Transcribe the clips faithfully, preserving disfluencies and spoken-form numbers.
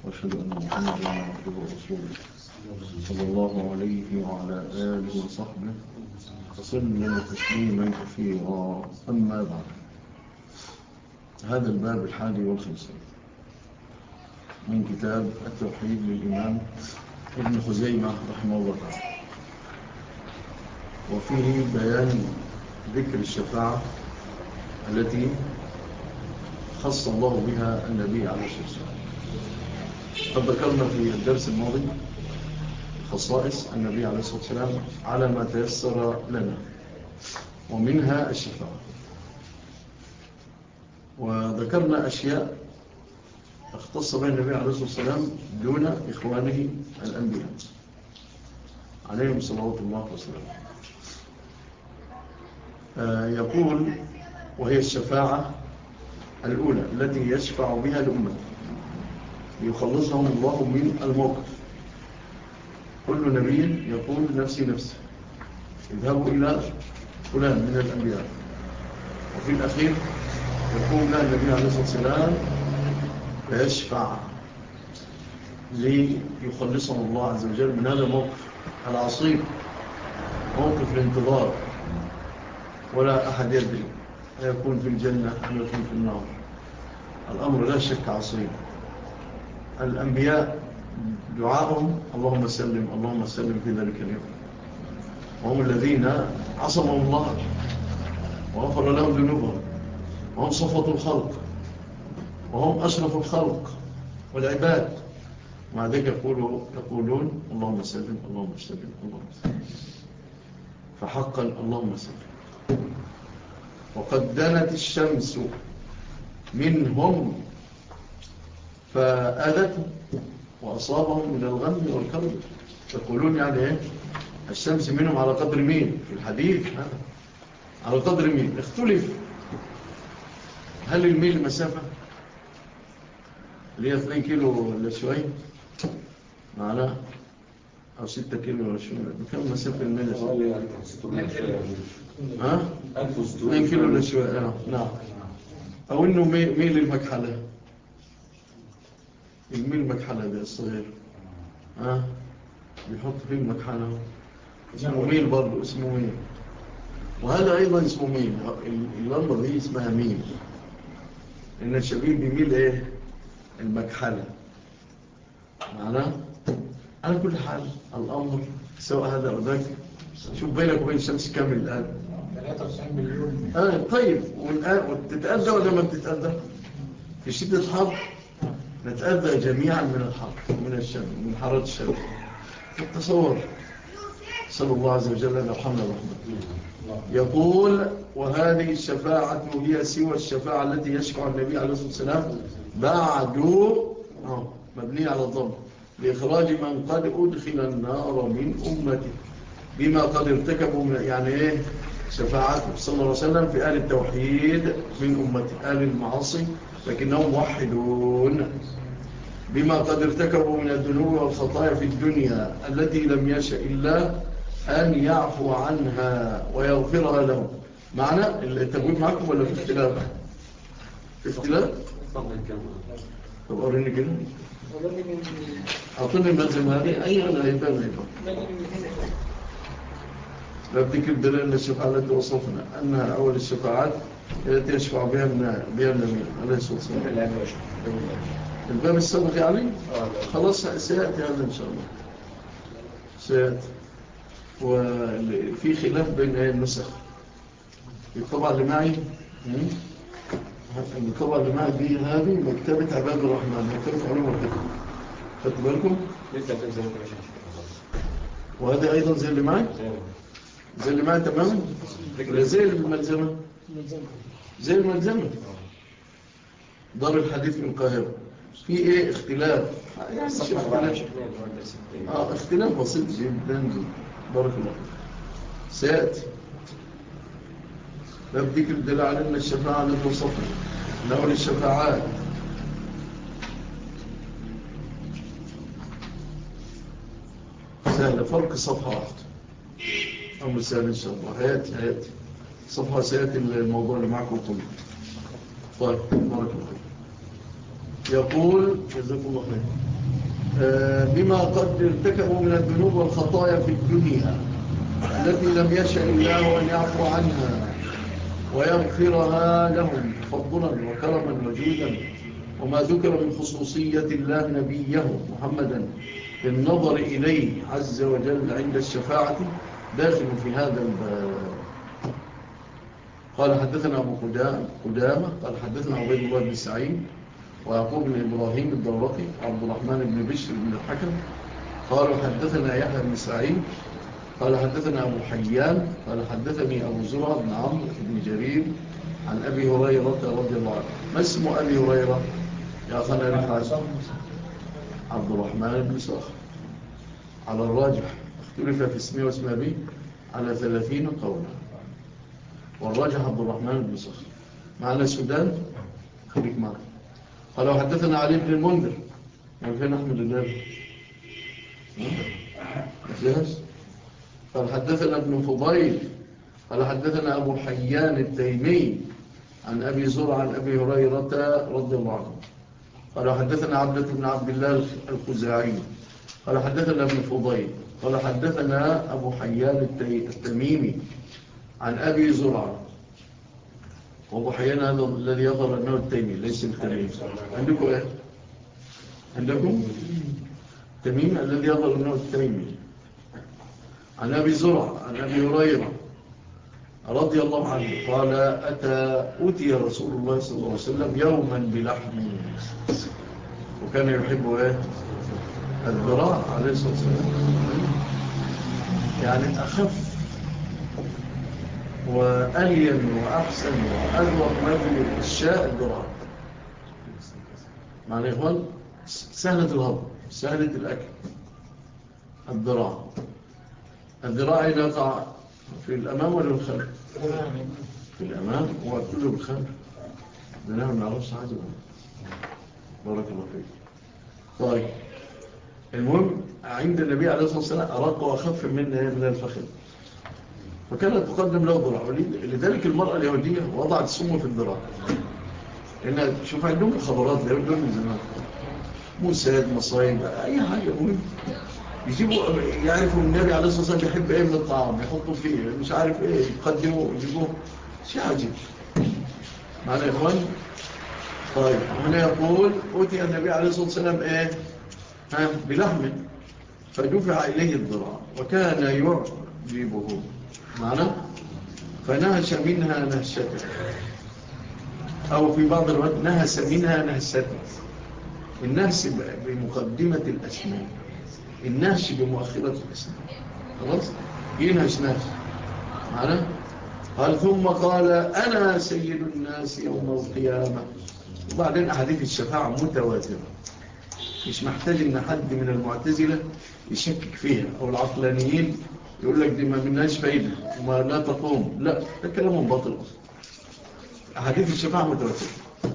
وأشهد أن محمدا عبده ورسوله صلى الله عليه وعلى آله وصحبه وسلم تسليما كثيرا. أما بعد، هذا الباب الحادي والخمسين من كتاب التوحيد للإمام ابن خزيمة رحمه الله تعالى، وفيه بيان ذكر الشفاعة التي خص الله بها النبي عليه الصلاة والسلام. قد ذكرنا في الدرس الماضي خصائص النبي عليه الصلاة والسلام على ما تيسر لنا، ومنها الشفاعة، وذكرنا أشياء اختص بها النبي عليه الصلاة والسلام دون إخوانه الأنبياء عليهم صلوات الله وسلامه. آه يقول: وهي الشفاعة الأولى التي يشفع بها الأمة ليخلصهم الله من الموقف. كل نبي يقول نفسي نفسي، اذهبوا إلى فلان من الأنبياء، وفي الأخير يقول له النبي عليه الصلاة والسلام فيشفع ليخلصهم الله عز وجل من هذا الموقف العصيب، موقف الانتظار، ولا أحد يدري أيكون في الجنة أم يكون في النار. الأمر لا شك عصيب. الأنبياء دعاءهم اللهم سلم اللهم سلم في ذلك اليوم، وهم الذين عصمهم الله وغفر لهم ذنوبهم، وهم صفوة الخلق، وهم أشرف الخلق والعباد، مع ذلك يقولون, يقولون اللهم سلم اللهم سلم اللهم سلم. فحقا اللهم سلم. وقد دنت الشمس منهم فآذتهم وأصابهم من الغم والكرب. يقولون يعني إيه؟ الشمس منهم على قدر مين في الحديث؟ ها؟ على قدر مين؟ اختلف. هل الميل مسافة اللي هي اثنين كيلو ولا شوي معنا، أو ستة كيلو ولا شوي؟ بكم مسافة الميل؟ ها؟ اثنين كيلو ولا شوي؟ آه. نعم. أو إنه ميل المكحلة، الميل المكحلة ده الصغير، ها؟ بيحط فيه المكحلة، اسمه ميل برضو، اسمه ميل. وهذا أيضا اسمه ميل. اللمبة دي اسمها ميل، إن الشبيب بيميل إيه؟ المكحلة. معناه على كل حال الأمر سواء هذا أو ذاك. شوف بينك وبين الشمس كامل الآن ثلاثة وتسعين مليون. آه طيب، وتتأذى ولا ما تتأذى؟ في شدة الحر نتأذى جميعا من الحر، من الشمس، من حرارة الشمس. تصور. صلى الله عز وجل أن يرحمنا ورحمة. يقول: وهذه الشفاعة هي سوى الشفاعة التي يشفع النبي عليه الصلاة والسلام بعد مبني على الضم لإخراج من قد أدخل النار من أمته بما قد ارتكبوا من، يعني إيه شفاعته صلى الله عليه وسلم في آل التوحيد من أمته، آل المعاصي لكنهم موحدون، بما قد ارتكبوا من الذنوب والخطايا في الدنيا التي لم يشأ إلا أن يعفو عنها ويغفرها لهم. معنى التجويد معكم ولا في اختلاف؟ في اختلاف؟ طب أريني كده، أعطيني الملزم هذه. أي أنا هيبان هيبان بذكر دليل الشفاعة التي وصفنا أنها أول الشفاعات التي يشفع بها بها النبي عليه الصلاة والسلام. الباب السابق يعني خلاص سيأتي هذا إن شاء الله، سيأتي. وفي خلاف بين النسخ. الطبعة اللي معي الطبعة اللي معي دي هذه مكتبة عباد الرحمن، مكتبة علوم الفقه، خدت بالكم؟ وهذا أيضا زي اللي معي، زي اللي معي تماما، زي الملزمة، زي الملزمة دار الحديث من القاهرة. في ايه اختلاف؟ يعني اختلاف اه اختلاف بسيط جدا. بارك الله سيأتي. بذكر الدليل على أن الشفاعة التي وصفنا لأول الشفاعات سهلة، فرق صفحة واحدة، أمر سهل إن شاء الله. هياتي هياتي صفحة، سيأتي الموضوع اللي معكم كله. طيب بارك الله. يقول جزاكم الله خير: بما قد ارتكبوا من الذنوب والخطايا في الدنيا التي لم يشاء الله أن يعفو عنها ويغفرها لهم تفضلا وكرما وجودا، وما ذكر من خصوصية الله نبيه محمدا بالنظر إليه عز وجل عند الشفاعة داخل في هذا الباب. قال حدثنا أبو قدامة قال حدثنا عبيد الله بن سعيد ويعقوب بن إبراهيم الدورقي وعبد الرحمن بن بشر بن الحكم قالوا حدثنا يحيى بن سعيد قال حدثنا أبو حيان قال حدثني أبو زرع بن عمرو بن جرير عن أبي هريرة رضي الله عنه. ما اسم أبي هريرة يا أخنا رفعت؟ عبد الرحمن بن صخر. على الراجح اختلف في اسمه واسم أبيه على ثلاثين قولا، والراجح عبد الرحمن بن صخر. معنا السودان خليك معنا. قال حدثنا علي بن المنذر وفين أحمد الله مفلس. قال حدثنا ابن فضيل قال حدثنا أبو حيان التيمي عن أبي زرع عن أبي هريرة رضي الله عنه قال حدثنا عبدة بن عبد الله الخزاعي قال حدثنا ابن فضيل قال حدثنا أبو حيان التميمي عن أبي زرع. وأبو حيان هذا الذي يظهر أنه التيمي ليس التميمي. عندكم إيه؟ عندكم التميمي الذي يظهر أنه التيمي عن أبي زرع عن أبي هريرة رضي الله عنه قال أتى أتي رسول الله صلى الله عليه وسلم يوما بلحم، وكان يحب إيه؟ الذراع عليه الصلاة والسلام، يعني أخف وألين وأحسن وأذوق ما في الشاء الذراع. معنى يا إخوان سهلة الهضم سهلة الأكل. الذراع الذراع يقع في الأمام ولا الخلف؟ في الأمام وكله بالخلف. ده نعم نعرفش حاجة. بارك الله فيك. طيب المهم عند النبي عليه الصلاة والسلام أراق وأخف من من الفخذ، فكانت تقدم له ذراع. لذلك المرأة اليهودية وضعت السم في الذراع، لأن شوف عندهم الخبرات اليهود دول من زمان، موساد مصايب أي حاجة مهم يجيبوا يعرفوا النبي عليه الصلاة والسلام يحب إيه من الطعام يحطوا فيه مش عارف إيه يقدموا يجيبوه شيء عجيب. معنا يا إخوان. طيب هنا يقول أوتي النبي عليه الصلاة والسلام إيه ها بلحم فدفع إليه الذراع وكان يعجبه معنا فنهش منها نهشته، أو في بعض الوقت نهس منها نهسته. النهس بمقدمة الأسنان، النهش بمؤخرة الأسنان. خلاص ينهش نهش معنا. قال ثم قال أنا سيد الناس يوم القيامة. وبعدين أحاديث الشفاعة متواترة، مش محتاج ان حد من المعتزلة يشكك فيها او العقلانيين يقول لك دي ما مناش فايدة وما لا تقوم. لا ده كلام باطل اصلا. احاديث الشفاعة متواترة.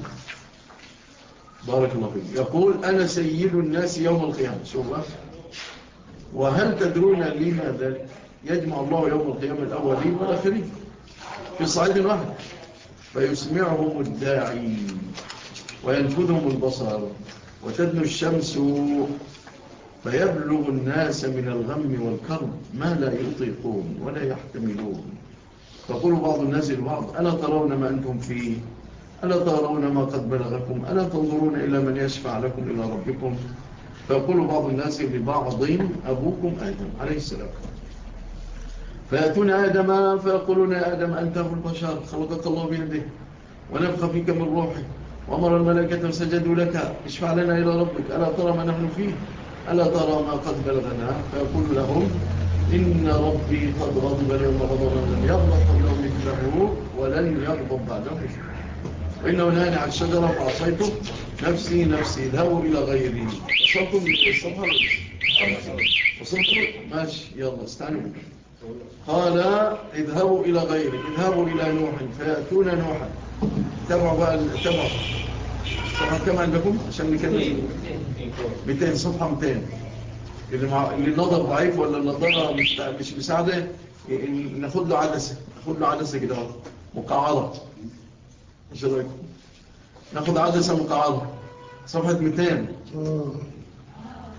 بارك الله فيك. يقول انا سيد الناس يوم القيامة. شوف وهل تدرون لما ذلك؟ يجمع الله يوم القيامة الاولين والاخرين في صعيد واحد فيسمعهم الداعي وينفذهم البصر وتدنو الشمس فيبلغ الناس من الغم والكرب ما لا يطيقون ولا يحتملون. فقول بعض الناس لبعض ألا ترون ما أنتم فيه؟ ألا ترون ما قد بلغكم؟ ألا تنظرون إلى من يشفع لكم إلى ربكم؟ فيقول بعض الناس لبعض أبوكم آدم عليه السلام. فيأتون آدم فيقولون يا آدم أنت أبو البشر خلقك الله بيده ونفخ فيك من روحه وأمر الملائكة سجدوا لك اشفع لنا إلى ربك ألا ترى ما نحن فيه؟ ألا ترى ما قد بلغنا؟ فيقول لهم إن ربي قد غضب اليوم غضبا لم يغضب قبله مثله ولن يغضب بعده مثله، وإنه نهاني عن الشجرة فعصيته نفسي نفسي اذهبوا إلى غيري. وصلتم للصفحة وصلتم ماشي يلا استعنوا. قال اذهبوا إلى غيري اذهبوا إلى نوح فيأتون نوحا. تابعوا بقى تابعوا صفحة كم عندكم عشان نكمل؟ مئتين صفحة مئتين. اللي, مع... اللي النظر ضعيف ولا النظارة مش, مش مساعدة ناخد له عدسة ناخد له عدسة كده مقعرة. ايش رايكم؟ ناخد عدسة مقعرة صفحة مئتين.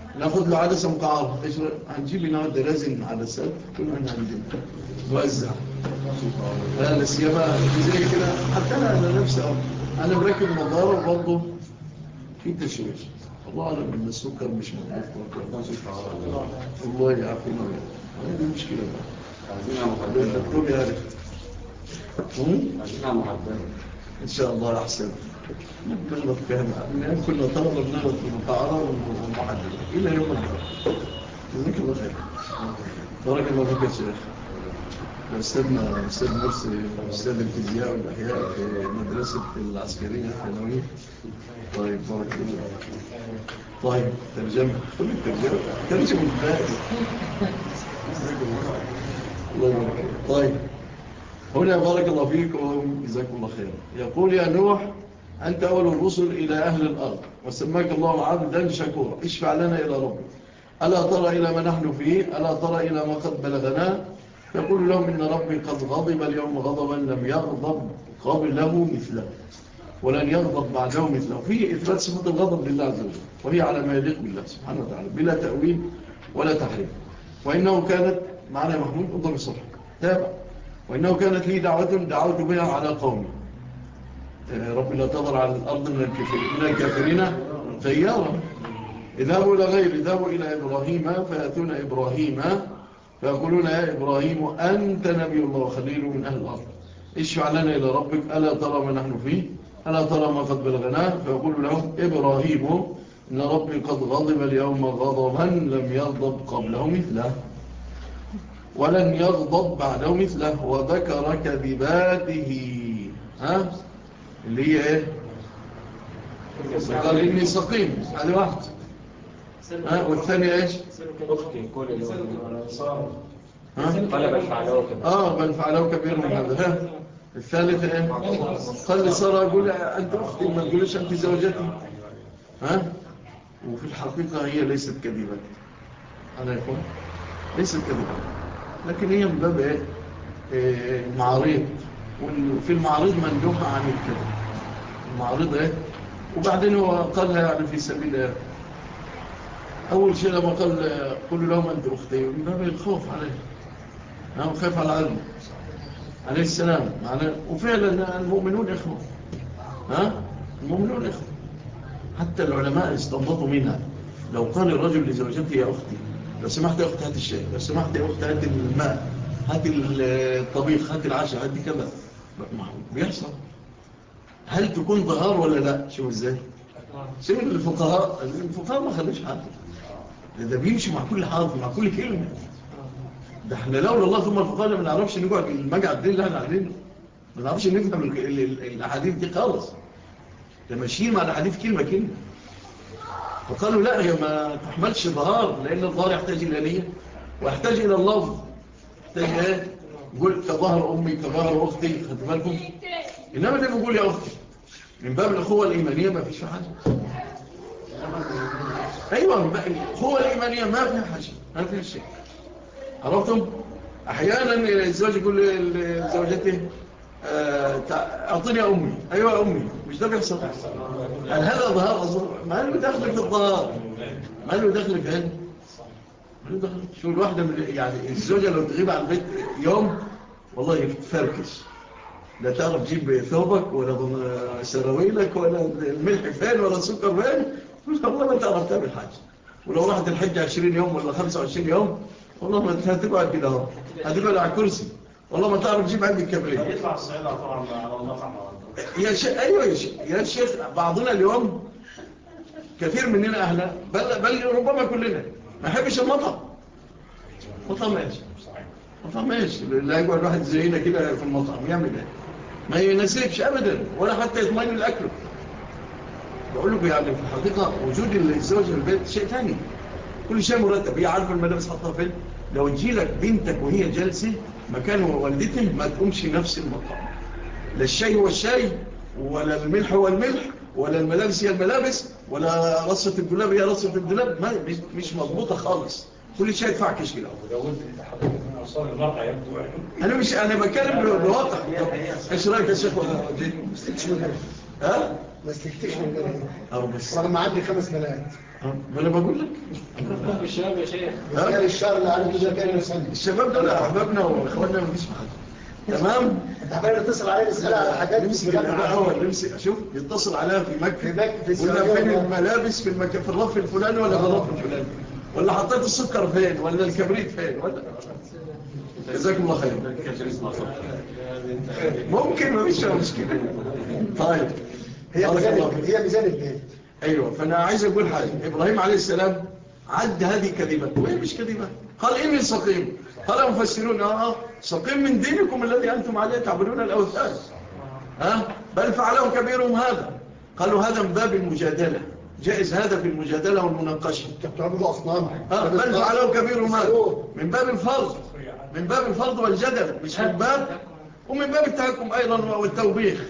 ناخد له عدسة مقعرة، هنجيب نقعد رازن عدسات كلنا عندنا نوزع. لا لا سيما زي كده، حتى انا انا نفسي انا مركب نظاره وبرضه في تشويش. الله اعلم ان السكر مش موجود. الله يعافينا. دي مشكله بقى. عايزينها محدده. الدكتور يعرف. عايزينها محدده. ان شاء الله احسن. نغلط فيها بقى. كنا طلبه بنغلط في المقعره والمحدده الى يوم القيامه. جزاك الله خير. بارك الله فيك يا شيخ. أستاذنا أستاذ مرسي أستاذ الفيزياء والأحياء في مدرسة العسكرية الثانوية. طيب بارك الله. طيب ترجمة كل الترجمة ترجمة الباقي. الله يبارك. طيب هنا بارك الله فيكم جزاكم الله خير. يقول يا نوح أنت أول الرسل إلى أهل الأرض وسماك الله عبدا شكورا اشفع لنا إلى ربك ألا ترى إلى ما نحن فيه ألا ترى إلى ما قد بلغنا يقول لهم إن ربي قد غضب اليوم غضبا لم يغضب قبله مثله ولن يغضب بعده مثله. فيه إثبات صفة الغضب لله عز وجل وهي على ما يليق بالله سبحانه وتعالى بلا تأويل ولا تحريف. وإنه كانت معنا محمود انظر الصبح تابع. وإنه كانت لي دعوة دعوت بها على قومي ربي لا تضر على الأرض من الكافرين ديارا. اذهبوا إلى غير اذهبوا إلى إبراهيم فيأتون إبراهيم فيقولون يا إبراهيم أنت نبي الله وخليل من أهل الأرض اشفع لنا إلى ربك ألا ترى ما نحن فيه ألا ترى ما قد بلغناه فيقول لهم إبراهيم إن ربي قد غضب اليوم غضبا لم يغضب قبله مثله ولن يغضب بعده مثله وذكر كذباته ها اللي هي ايه قال إني سقيم هذه واحد ها والثانية ايش أختي كل ها قال بل فعلوه كبير اه بل فعلوه كبير من هذا ها الثالث ايه قال لي سارة أقول أنت أختي ما تقولش أنت زوجتي ها وفي الحقيقة هي ليست كذبة أنا يقول ليست كذبة لكن هي من باب ايه, إيه معارض وفي المعارض مندوحة عن الكذب المعارض ايه وبعدين هو قالها يعني في سبيل ايه أول شيء لما قال قل لهم أنت أختي من باب الخوف عليه أنا خايف على علمه عليه السلام معناه وفعلا المؤمنون إخوة ها المؤمنون إخوة حتى العلماء استنبطوا منها لو قال الرجل لزوجته يا أختي لو سمحت يا أختي هات الشيء لو سمحت يا أختي هات الماء هات الطبيخ هات العشاء هات كذا بيحصل هل تكون ظهار ولا لا شوف ازاي شوف الفقهاء الفقهاء ما خلوش حاجة ده بيمشي مع كل حرف مع كل كلمة ده احنا لولا الله ثم الفقهاء ما نعرفش نقعد المجعد دي اللي احنا قاعدين ما نعرفش نفهم الاحاديث دي خالص ده ماشيين مع الاحاديث كلمة كلمة فقالوا لا هي ما تحملش ظهار لان الظهار يحتاج الى نية ويحتاج الى اللفظ يحتاج ايه يقول كظهر امي كظهر اختي خدت بالكم انما اللي بيقول يا اختي من باب الاخوه الايمانيه ما فيش حاجه ايوه الاخوه الايمانيه ما فيها حاجه ما فيها شيء عرفتم احيانا الزوج يقول لزوجته اعطيني يا امي ايوه يا امي مش ده بيحصل هل هذا ظهار اظن ما له دخل في الظهار ما له دخل في هذا ما له دخل شو الواحده يعني الزوجه لو تغيب عن البيت يوم والله يتفركش لا تعرف تجيب ثوبك ولا سراويلك ولا الملح فين ولا السكر فين والله ما تعرف تعمل حاجة ولو راحت الحج عشرين يوم ولا خمسة وعشرين يوم والله ما هتقعد كده اهو هتقعد على الكرسي والله ما تعرف تجيب عندك كبريت يطلع الصعيدة طبعا على المطعم يا شيخ ايوه يا شيخ يا شيخ بعضنا اليوم كثير مننا اهلا بل بل ربما كلنا ما يحبش المطعم مطعم ماشي مطعم ماشي لا يقعد واحد زينا كده في المطعم يعمل ايه ما يناسبش ابدا ولا حتى يطمئن الاكل بقول لكم يعني في الحقيقه وجود الزوج في البيت شيء ثاني كل شيء مرتب هي عارفه الملابس حطها فين لو تجي لك بنتك وهي جالسه مكان والدتها ما تقومش نفس المطعم لا الشاي هو الشاي ولا الملح هو الملح ولا الملابس هي الملابس ولا رصه الدولاب هي رصه الدولاب ما مش مضبوطه خالص كل شيء يدفع كش كده انا مش انا بتكلم بواقع ايش رايك يا شيخ ها ما استفتش من بلد أو بس رغم عندي خمس بنات. ما أنا بقول لك الشباب يا شيخ كان الشهر اللي عرفته ده كان يسني الشباب دول أحبابنا وإخواننا ما فيش حاجة. تمام. انت عمال تتصل عليه نسأل على حاجات نمسك بقى أول نمسك شوف يتصل عليها في مكة ولا فين الملابس في المكان في الرف الفلاني ولا في الرف الفلاني ولا حطيت السكر فين ولا الكبريت فين ولا جزاكم الله خير. ممكن ما فيش مشكلة. طيب هي ميزان هي ميزان البيت. ايوه فانا عايز اقول حاجه. ابراهيم عليه السلام عد هذه كذبه وهي مش كذبه. قال اني سقيم. قال مفسرون اه سقيم من دينكم الذي انتم عليه تعبدون الاوثان. ها بل فعلهم كبيرهم هذا. قالوا هذا من باب المجادله. جائز هذا في المجادله والمناقشه. بتعبدوا اصنام. اه بل فعلهم كبيرهم هذا من باب الفرض من باب الفرض والجدل مش من باب ومن باب التهكم ايضا والتوبيخ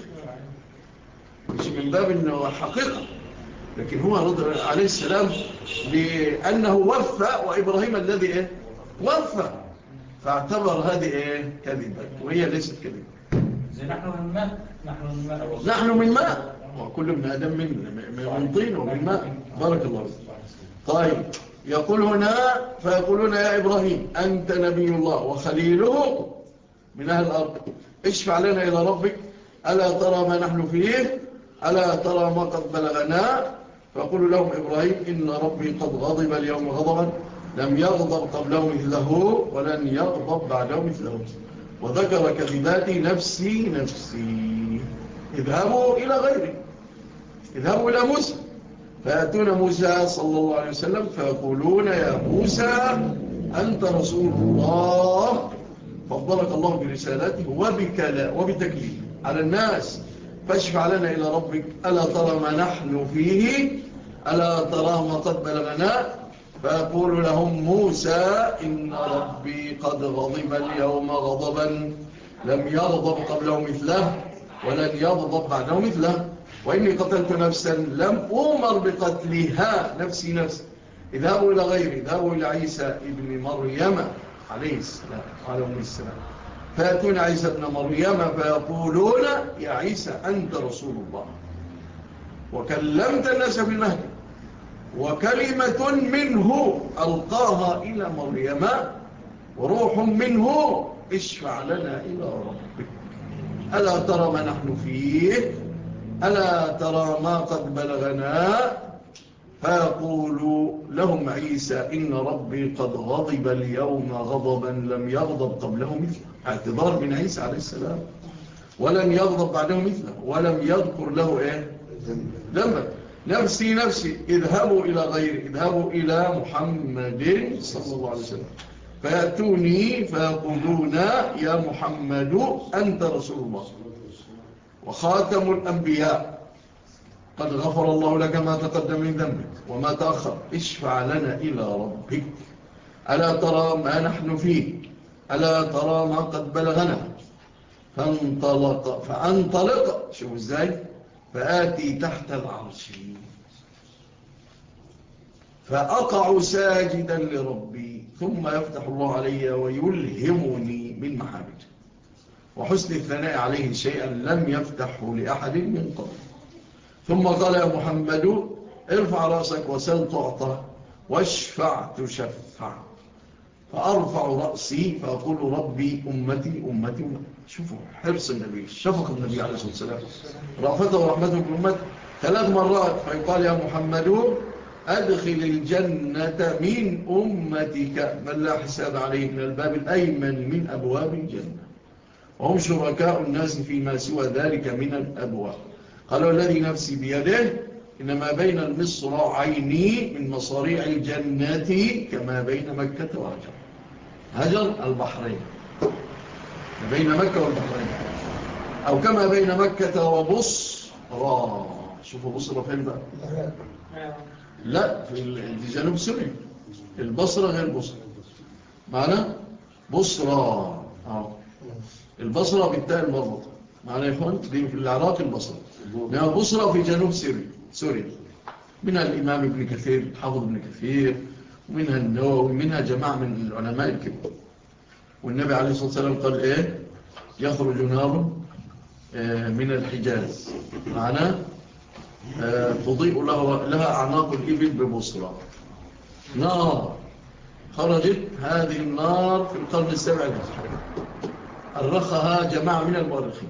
مش من باب انه حقيقه. لكن هو رضي عليه السلام لأنه وفى وإبراهيم الذي إيه؟ وفى فاعتبر هذه إيه؟ كذبة وهي ليست كذبة. نحن من ماء نحن من ماء نحن من ماء وكل من آدم من من طين ومن ماء. بارك الله فيك. طيب يقول هنا فيقولون يا إبراهيم أنت نبي الله وخليله من أهل الأرض اشفع لنا إلى ربك ألا ترى ما نحن فيه ألا ترى ما قد بلغنا. فقولوا لهم إبراهيم إن ربي قد غضب اليوم غضبا لم يغضب قبله مثله ولن يغضب بعده مثله وذكر كذباتي نفسي نفسي. اذهبوا إلى غيري اذهبوا إلى موسى فيأتون موسى صلى الله عليه وسلم فيقولون يا موسى أنت رسول الله فضلك الله برسالته وبكلا وبتكليفه على الناس فاشفع لنا إلى ربك ألا ترى ما نحن فيه ألا ترى ما قد بلغنا. فيقول لهم موسى إن ربي قد غضب اليوم غضبا لم يغضب قبله مثله ولن يغضب بعده مثله وإني قتلت نفسا لم أمر بقتلها نفسي نفسي. اذهبوا إلى غيري اذهبوا إلى عيسى ابن مريم عليه السلام عليه السلام فيأتون عيسى ابن مريم فيقولون يا عيسى أنت رسول الله وكلمت الناس في المهد وكلمة منه ألقاها إلى مريم وروح منه اشفع لنا إلى ربك ألا ترى ما نحن فيه ألا ترى ما قد بلغنا. فيقول لهم عيسى إن ربي قد غضب اليوم غضبا لم يغضب قبله مثله. اعتذار من عيسى عليه السلام ولن يغضب بعده مثله ولم يذكر له إيه ذنبا. نفسي نفسي اذهبوا إلى غيري اذهبوا إلى محمد صلى الله عليه وسلم فيأتوني فيقولون يا محمد أنت رسول الله وخاتم الأنبياء قد غفر الله لك ما تقدم من ذنبك وما تأخر اشفع لنا إلى ربك ألا ترى ما نحن فيه ألا ترى ما قد بلغنا. فانطلق فانطلق شوف ازاي فآتي تحت العرش فأقع ساجدا لربي ثم يفتح الله علي ويلهمني من محامده وحسن الثناء عليه شيئا لم يفتحه لأحد من قبل. ثم قال يا محمد ارفع رأسك وسل تعطى واشفع تشفع. فأرفع رأسي فأقول ربي أمتي أمتي أمتي. شوفوا حرص النبي شفق النبي عليه الصلاة والسلام رأفته ورحمته بالأمة ثلاث مرات فيقال يا محمد أدخل الجنة من أمتك من لا حساب عليه من الباب الأيمن من أبواب الجنة وهم شركاء الناس فيما سوى ذلك من الأبواب. قالوا الذي نفسي بيده إنما بين المصراعين من مصاريع الجنة كما بين مكة وهجر هجر البحرين بين مكة والبحرين أو كما بين مكة وبصرى. شوفوا بصرى فين بقى لا في جنوب سوريا البصرة غير بصرى معنا بصرى آه. البصرة بالتاء المربوطة معنا يا إخوان دي في العراق البصرة لأنها بصرة في جنوب سوريا سوريا منها الإمام ابن كثير حافظ ابن كثير ومنها النووي ومنها جماعة من العلماء الكبار. والنبي عليه الصلاة والسلام قال إيه يخرج نار من الحجاز معنا آه تضيء لها, لها أعناق الإبل ببصرة. نار خرجت هذه النار في القرن السابع الهجري، أرخها جماعة من المؤرخين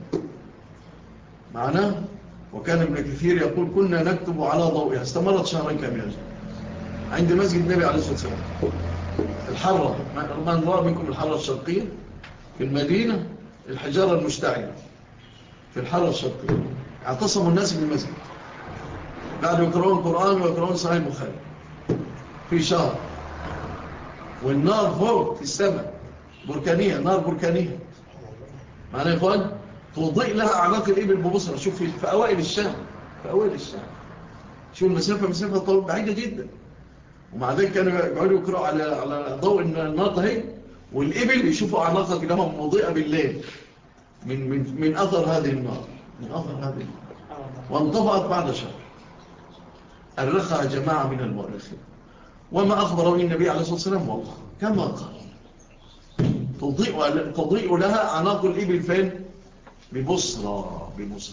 معنا. وكان ابن كثير يقول كنا نكتب على ضوئها، استمرت شهرين كاملا عند مسجد النبي عليه الصلاة والسلام الحرة. من رأى منكم الحرة الشرقية في المدينة، الحجارة المشتعلة في الحرة الشرقية، اعتصموا الناس من المسجد بعد يقرؤون القرآن ويقرؤون صحيح البخاري في شهر، والنار فوق في السماء بركانية، نار بركانية معنا يا إخوان، تضيء لها أعناق الإبل ببصرة. شوف في, في أوائل الشام، في أوائل الشام شوف المسافة مسافة طويلة بعيدة جدا، ومع ذلك كانوا يقعدوا يقرأوا على على ضوء النار ده، والإبل يشوفوا أعناقها لهم مضيئة بالليل من من من أثر هذه النار، من أثر هذه النار. وانطفأت بعد شهر، أرخها جماعة من المؤرخين. وما أخبر به النبي عليه الصلاة والسلام والله كما قال، تضيء, تضيء لها أعناق الإبل فين؟ ببصرة، ببصرة.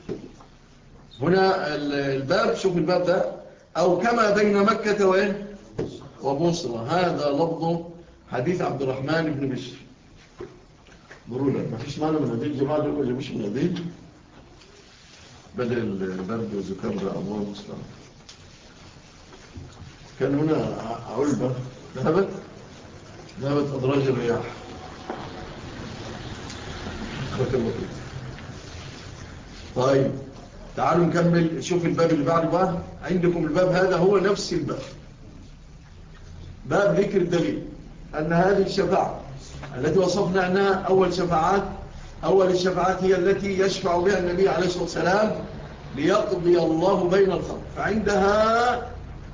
هنا الباب، شوف الباب ده، أو كما بين مكة وين وبصرة. هذا لفظ حديث عبد الرحمن بن بشر. برولة ما فيش معنى من هذه الجماعة دول اللي مش من هذه بدل البرد والزكام ده، الله المستعان. كان هنا علبة ذهبت ذهبت أدراج الرياح. طيب تعالوا نكمل. شوف الباب اللي بعده بقى عندكم. الباب هذا هو نفس الباب، باب ذكر الدليل أن هذه الشفاعة التي وصفنا أنها أول شفاعات، أول الشفاعات هي التي يشفع بها النبي عليه الصلاة والسلام ليقضي الله بين الخلق، فعندها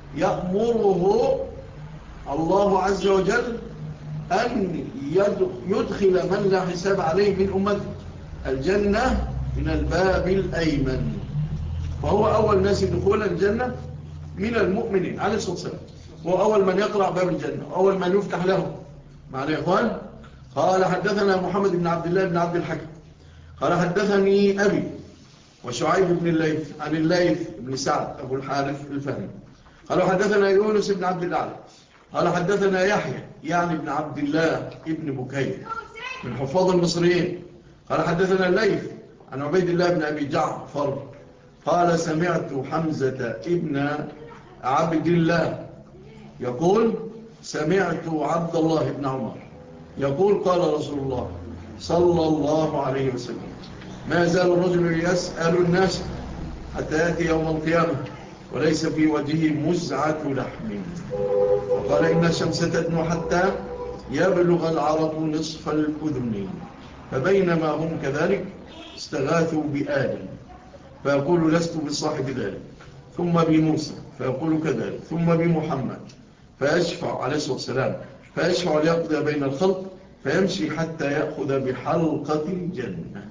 يأمره الله عز وجل أن يدخل من لا حساب عليه من أمة الجنة من الباب الأيمن، وهو أول ناس دخول الجنة من المؤمنين عليه الصلاة والسلام، هو أول من يقرأ باب الجنة، أول من يفتح له. معنا يا إخوان. قال حدثنا محمد بن عبد الله بن عبد الحكم قال حدثني أبي وشعيب بن الليث عن الليث بن سعد أبو الحارث الفهمي قالوا حدثنا يونس بن عبد الله قال حدثنا يحيى يعني ابن عبد الله ابن بكير من حفاظ المصريين قال حدثنا الليث عن عبيد الله بن أبي جعفر قال سمعت حمزة ابن عبد الله يقول سمعت عبد الله بن عمر يقول قال رسول الله صلى الله عليه وسلم ما زال الرجل يسأل الناس حتى يأتي يوم القيامة وليس في وجهه مزعة لحم، وقال إن الشمس تدنو حتى يبلغ العرق نصف الأذن، فبينما هم كذلك استغاثوا بآدم فيقول لست بصاحب ذلك، ثم بموسى فيقول كذلك، ثم بمحمد فيشفع عليه الصلاة والسلام فيشفع ليقضي بين الخلق فيمشي حتى يأخذ بحلقة الجنة،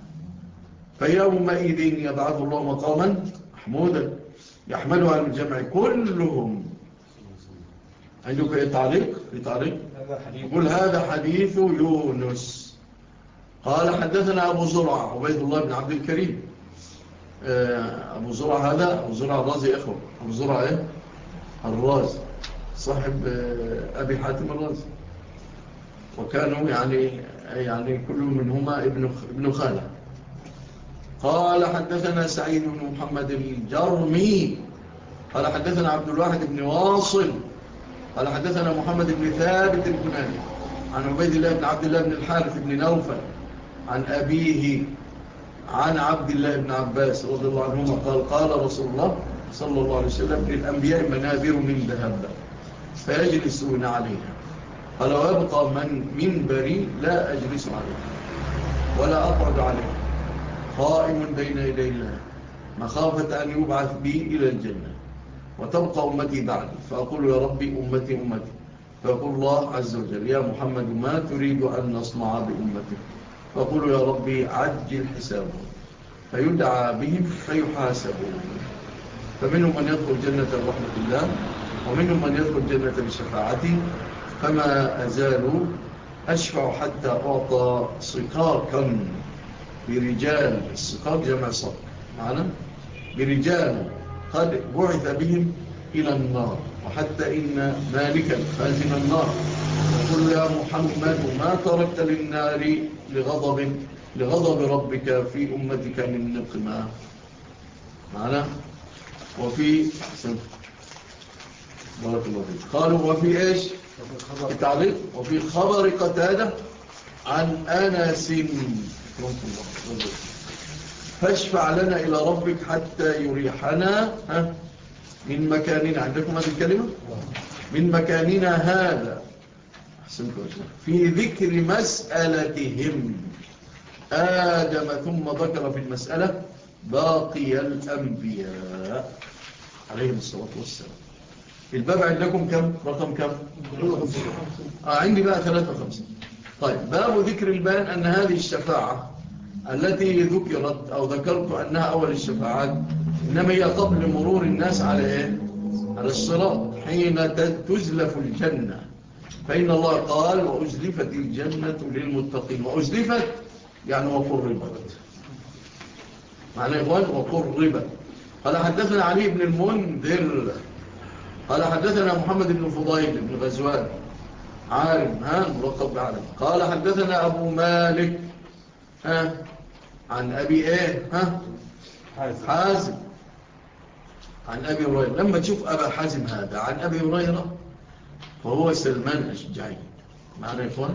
فيومئذ يبعث الله مقاما محمودا يحملها عن الجمع كلهم. عندك ايه تعليق؟ في تعليق يقول هذا حديث يونس. قال حدثنا أبو زرع عبيد الله بن عبد الكريم. أبو زرع هذا أبو زرع الرازي إخوة، أبو زرع إيه؟ الرازي صاحب أبي حاتم الرازي، وكانوا يعني يعني كل منهما ابن ابن خالة. قال حدثنا سعيد بن محمد الجرمي قال حدثنا عبد الواحد بن واصل قال حدثنا محمد بن ثابت البناني عن عبيد الله بن عبد الله بن الحارث بن نوفل عن أبيه عن عبد الله بن عباس رضي الله عنهما قال قال رسول الله صلى الله عليه وسلم للأنبياء منابر من ذهب فيجلسون عليها، قال ويبقى من منبري لا أجلس عليها ولا أقعد عليها قائم بين يدي الله مخافة أن يبعث بي إلى الجنة، وتبقى أمتي بعدي فأقول يا ربي أمتي أمتي، فيقول الله عز وجل يا محمد ما تريد أن نصنع بأمتك، فأقول يا ربي عجل حسابهم، فيدعى بهم فيحاسبون، فمنهم من يدخل جنة برحمة الله ومنهم من يدخل جنة بشفاعتي، فما أزالوا أشفع حتى أعطى صكاكا برجال، الصكاك جمع صك معنا برجال قد بعث بهم إلى النار، وحتى إن مالكا خازن النار يقول يا محمد ما تركت للنار لغضب لغضب ربك في أمتك من نقمة معنا. وفي بارك الله فيك. قالوا وفي إيش التعليق وفي خبر قتادة عن أنس فاشفع لنا إلى ربك حتى يريحنا من مكاننا. عندكم هذه الكلمة من مكاننا هذا في ذكر مسألتهم آدم، ثم ذكر في المسألة باقي الأنبياء عليهم الصلاة والسلام. الباب عندكم كم؟ رقم كم؟ آه عندي بقى ثلاثة وخمسين. طيب باب ذكر البيان أن هذه الشفاعة التي ذكرت أو ذكرت أنها أول الشفاعات إنما هي قبل مرور الناس على إيه؟ على الصراط حين تزلف الجنة، فإن الله قال وأزلفت الجنة للمتقين. وأزلفت يعني وقربت معنى إخوان وقربت. قال حدثنا علي بن المنذر قال حدثنا محمد بن فضيل بن غزوان عالم ها مرقب بعالم. قال حدثنا أبو مالك ها عن أبي إيه ها حازم عن أبي هريرة. لما تشوف أبا حازم هذا عن أبي هريرة فهو سلمان الأشجعي معنا يا إخوان.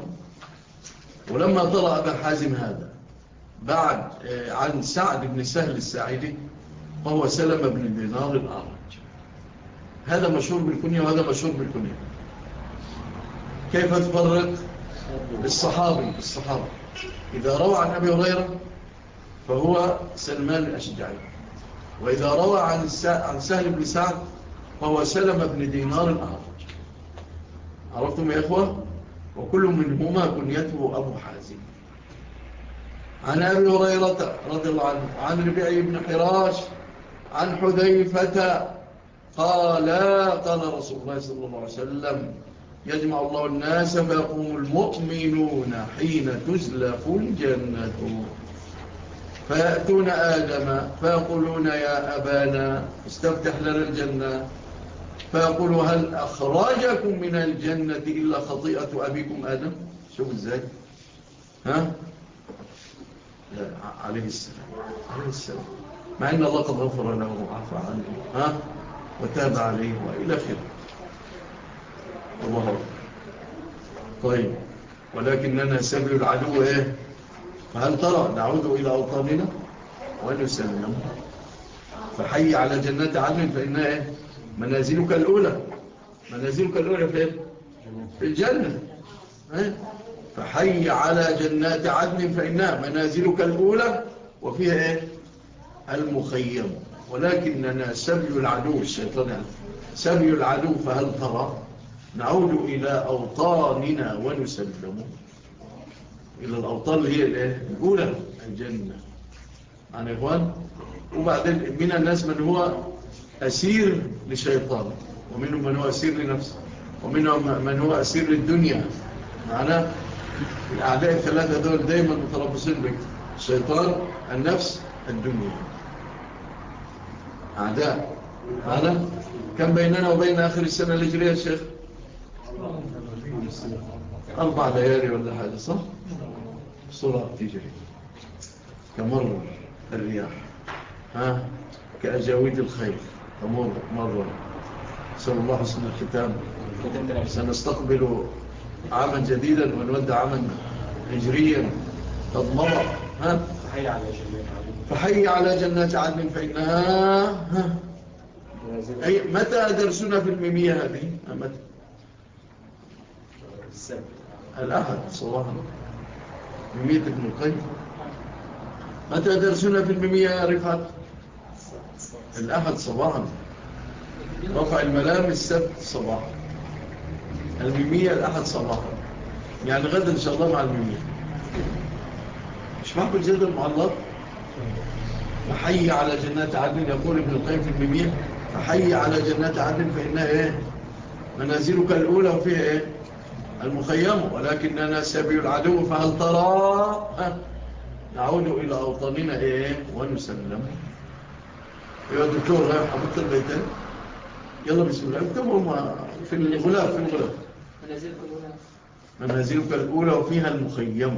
ولما ترى أبا حازم هذا بعد عن سعد بن سهل الساعدي فهو سلم بن دينار الأعرج. هذا مشهور بالكنية وهذا مشهور بالكنية. كيف تفرق الصحابي بالصحابة؟ إذا روى عن أبي هريرة فهو سلمان الأشجعي، وإذا روى عن عن سهل بن سعد فهو سلم بن دينار الأعرج. عرفتم يا إخوة؟ وكل منهما كنيته أبو حازم. عن أبي هريرة رضي الله عنه عن ربيع بن حراش عن حذيفة قال قال رسول الله صلى الله عليه وسلم يجمع الله الناس فيقوم المؤمنون حين تزلف الجنة فيأتون آدم فيقولون يا أبانا استفتح لنا الجنة، فيقول هل أخرجكم من الجنة إلا خطيئة أبيكم آدم. شوف إزاي ها لا عليه السلام عليه السلام مع أن الله قد غفر له وعفى عنه ها وتاب عليه وإلى خير. الله أكبر. طيب ولكننا سبيل العدو إيه؟ فهل ترى نعود إلى أوطاننا ونسلم. فحي على جنات عدن فإنها إيه؟ منازلك الأولى. منازلك الأولى فين؟ في الجنة. إيه؟ فحي على جنات عدن فإنها منازلك الأولى وفيها إيه؟ المخيم. ولكننا سبي العدو الشيطان يعني سبي العدو فهل ترى نعود إلى أوطاننا ونسلم إلى الأوطان اللي هي الأولى الجنة عن إخوان. وبعدين من الناس من هو أسير لشيطان، ومنهم من هو أسير لنفسه، ومنهم من هو أسير للدنيا. معنا الأعداء الثلاثة دول دايما متربصين بك: الشيطان، النفس، الدنيا. أعداء. معنا كم بيننا وبين آخر السنة الهجرية يا شيخ؟ أربع ليالي ولا حاجة صح؟ بسرعة تجري كمر الرياح ها كأجاويد الخيل تمر مرة. نسأل الله حسن الختام. سنستقبل عاما جديدا ونودع عاما هجريا قد مضى. ها فحي على جنات عدن فإنها ها أي متى درسنا في الميمية هذه؟ متى؟ الأحد صباحا ميمية ابن القيم. متى درسنا في الميمية يا رفعت؟ الأحد صباحا. رفع الملام السبت صباحا. الميمية الأحد صباحا، يعني غدا إن شاء الله مع الميمية. مش معكم الجدل المعلق؟ فحي على جنات عدن. يقول ابن القيم في الميمية فحي على جنات عدن فإنها إيه؟ منازلك الأولى وفيها إيه؟ المخيم. ولكننا سبي العدو فهل ترى ها نعود إلى أوطاننا إيه ونسلم. يا دكتور لا حبطت البيتين يلا بسم الله اكتبهم في الغلاف في الغلاف منازلك الأولى وفيها المخيم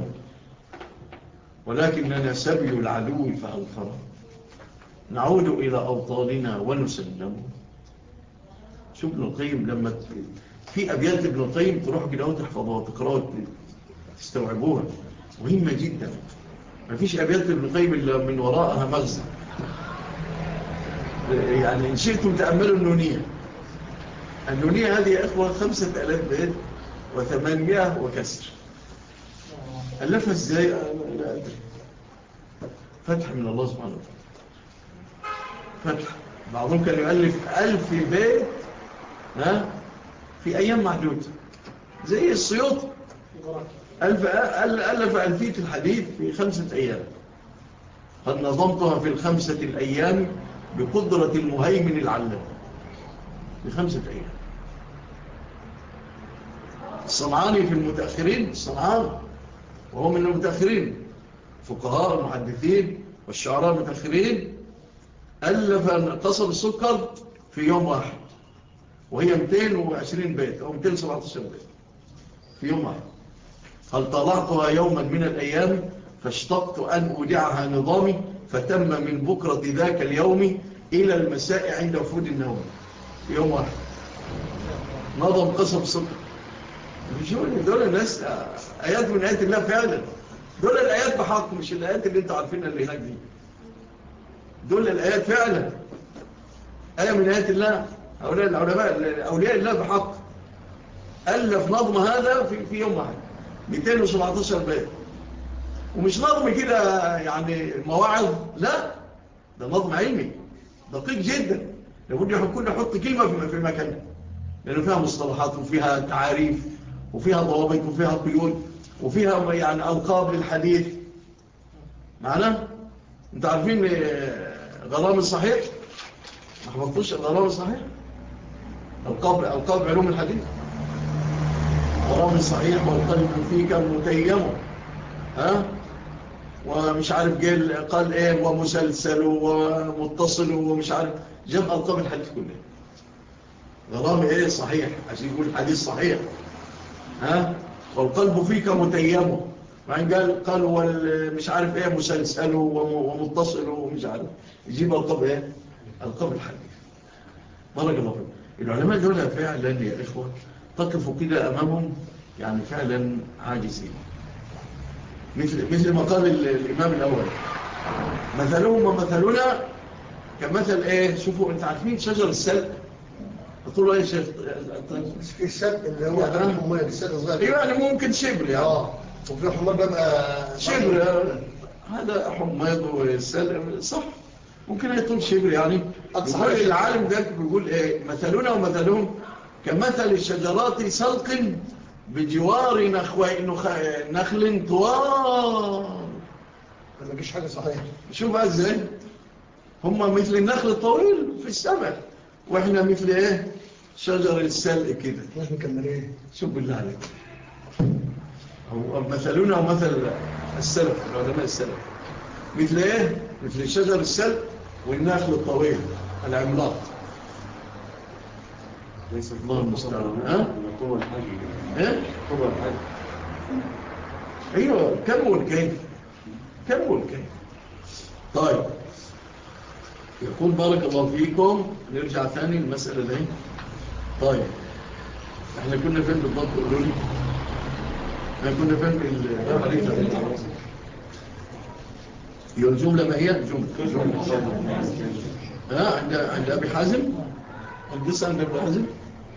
ولكننا سبي العدو فألفر نعود إلى أوطاننا ونسلم. شوف ابن القيم لما في أبيات ابن القيم تروح كده وتحفظوها تقرأوا تستوعبوها مهمة جدا. ما فيش أبيات ابن القيم إلا من وراءها مغزى. يعني إن شئتم تأملوا النونية. النونية هذه يا إخوة خمسة ألاف بيت وثمانمائة وكسر. ألفها إزاي؟ لا أدري. فتح من الله سبحانه وتعالى. فتح. بعضهم كان يؤلف ألف بيت ها في أيام معدودة زي السيوط ألف ألف ألفية الحديث في خمسة أيام. قد نظمتها في الخمسة الأيام بقدرة المهيمن العلام في خمسة أيام. الصنعاني في المتأخرين الصنعاني وهو من المتأخرين فقهاء المحدثين والشعراء المتأخرين ألف قصب السكر في يوم واحد وهي مئتين وعشرين بيت أو مئتين وسبعة عشر بيت في يوم واحد. هل طلعتها يوما من الأيام فاشتقت أن أودعها نظامي فتم من بكرة ذاك اليوم إلى المساء عند وفود النوم في يوم واحد. نظم قصب السكر. بيشوفوا دول الناس آيات من آيات الله فعلا. دول الآيات بحق مش الآيات اللي انتوا عارفينها اللي هناك دي. دول الآيات فعلا آية من آيات الله. هؤلاء العلماء أولياء الله بحق ألف نظم هذا في, في يوم واحد مئتين وسبعة عشر بيت. ومش نظم كده يعني مواعظ لا ده نظم علمي دقيق جدا. لابد يكون يحط كلمة في مكانها لأنه فيها مصطلحات وفيها تعاريف وفيها ضوابط وفيها قيود وفيها يعني ألقاب للحديث معنا. انت عارفين غرام الصحيح ما حفظتوش غرام الصحيح ألقاب ألقاب علوم الحديث. غرام الصحيح والقلب فيك متيم ها ومش عارف قال قال ايه ومسلسل ومتصل ومش عارف جمع ألقاب الحديث كلها. غرام ايه صحيح عشان يقول الحديث صحيح ها والقلب فيك متيم وعن قال قال مش عارف ايه مسلسل ومتصل ومش عارف يجيب ألقاب ايه ألقاب الحديث. بارك الله فيكم. العلماء دول فعلا يا إخوة تقفوا كده أمامهم يعني فعلا عاجزين مثل, مثل ما قال الإمام الأول مثلهم ومثلنا كمثل ايه. شوفوا انت عارفين شجر السلق تقولوا ايه شيخ السلق اللي هو حمار السلق صغير يعني ممكن شبر يعني اه وفي حمار بقى شبر هذا حميض والسلق صح ممكن يطول شبر يعني. يقول العالم ده بيقول ايه مثلنا ومثلهم كمثل الشجرات سلق بجوار نخل طوال. ما فيش حاجة صحيح. شوف ازاي هم مثل النخل الطويل في السماء واحنا مثل ايه شجر السلق كده مش مكملين. شوف بالله عليك هو مثلنا ومثل السلف العلماء السلف مثل ايه مثل شجر السلق والنخل الطويل العملاق. ليس الله المستعان. ها طول الحاج ايه طول الحاج ايوه كم والكيف كم والكيف. طيب يقول بارك الله فيكم. نرجع ثاني المسألة دي. طيب احنا كنا فين بالضبط قولوا لي احنا كنا فين بالحديثة هي الجملة ما هي الجملة ها عند عند أبي حازم القصة عند أبي حازم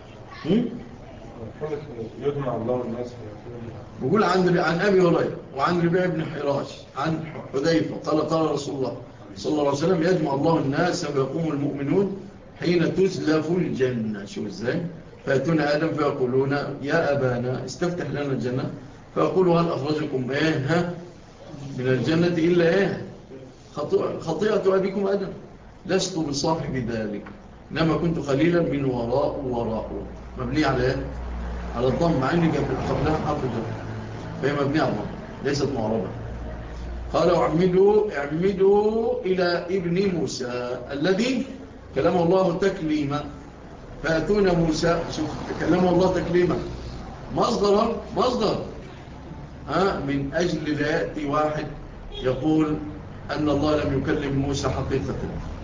يجمع الله الناس بقول عن عن أبي هريرة وعن ربيع بن حراش عن حذيفة قال قال رسول الله صلى الله عليه وسلم يجمع الله الناس ويقوم المؤمنون حين تزلف الجنة. شو ازاي فيأتون آدم فيقولون يا أبانا استفتح لنا الجنة فيقول هل أخرجكم ايه ها من الجنة إلا ايه خطيئة أبيكم آدم لست بصاحب ذلك إنما كنت خليلا من وراء وراء. مبني على ايه على الضم مع اني قبلها حرف الجر فهي مبنية على الضم ليست معربة. قال اعمدوا اعمدوا إلى ابن موسى الذي كلمه الله تكليما فأتون موسى. شوف كلمه الله تكليما مصدر مصدر ها من أجل لا يأتي واحد يقول أن الله لم يكلم موسى حقيقة،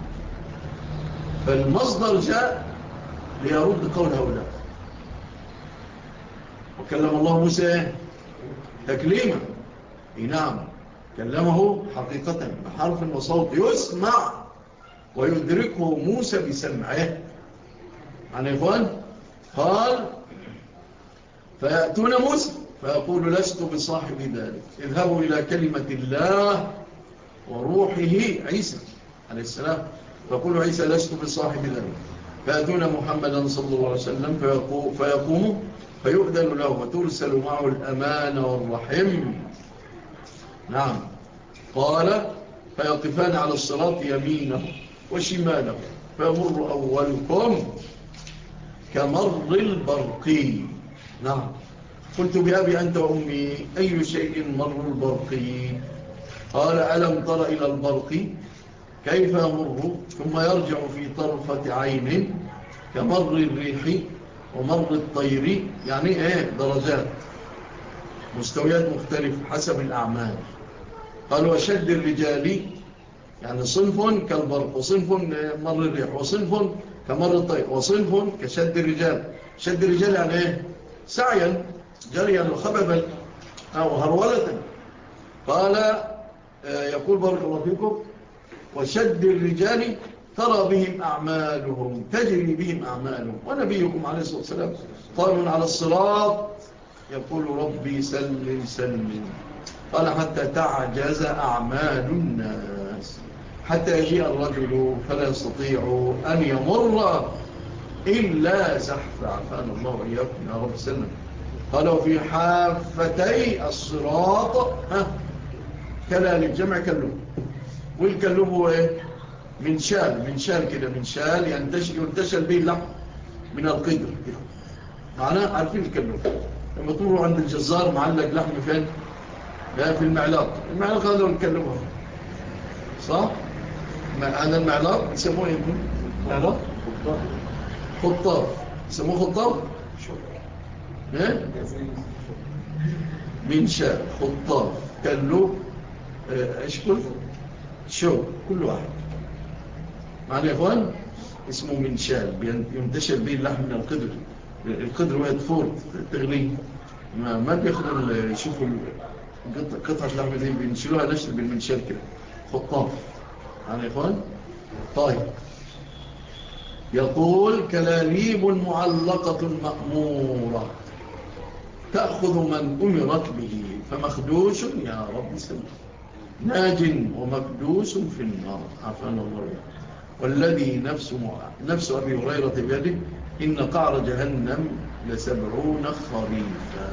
فالمصدر جاء ليرد قول هؤلاء. وكلم الله موسى تكليما، نعم كلمه حقيقة بحرف وصوت يسمع ويدركه موسى بسمعه. عن إخوان قال فيأتون موسى فيقول لست بصاحب ذلك، اذهبوا إلى كلمة الله وروحه عيسى عليه السلام، فيقول عيسى لست بصاحب ذلك. فيأتون محمدا صلى الله عليه وسلم فيقوم فيؤذن له وترسل معه الأمان والرحم. نعم قال فيقفان على الصراط يمينه وشماله فيمر أولكم كمر البرقي. نعم قلت بأبي أنت وأمي أي شيء مر البرقي؟ قال ألم تر إلى البرق كيف يمر ثم يرجع في طرفة عين كمر الريح ومر الطير، يعني ايه درجات مستويات مختلفة حسب الأعمال. قال وشد الرجال يعني صنف كالبرق وصنف مر الريح وصنف كمر الطير وصنف كشد الرجال. شد الرجال يعني ايه سعيا جريا وخببا أو هرولة. قال يقول بارك الله فيكم وشد الرجال ترى بهم أعمالهم تجري بهم أعمالهم. ونبيكم عليه الصلاة والسلام قالوا على الصراط يقول ربي سلم سلم. قال حتى تعجز أعمال الناس حتى يجيء الرجل فلا يستطيع أن يمر إلا زحف. عفان الله وإياكم يا رب سلم. قالوا في حافتي الصراط كلالب جمع كلوب، والكلوب هو ايه من شال من شال كده من شال ينتشل به اللحم من القدر كده معناه. عارفين الكلوب لما تمروا عند الجزار معلق لحم فين؟ في المعلاق. المعلاق هذا هو الكلوب صح؟ هذا المعلاق يسموه ايه؟ معلاق خطاف يسموه خطاف ايه؟ من شال خطاف كلوب ايش كل شو كل واحد معنى يا اخوان اسمه منشال ينتشر به اللحم من القدر. القدر وهي تفور تغليه ما, ما بياخدوا يشوفوا قطعة اللحم دي بينشلوها نشر بالمنشال كده خطاف. معنى يا اخوان طيب يقول كلاليب معلقة مأمورة تأخذ من أمرت به فمخدوش يا رب سلم ناج ومكدوس في النار. عفان الله. والذي نفس, نفس أبي هريرة بيده إن قعر جهنم لسبعون خريفا.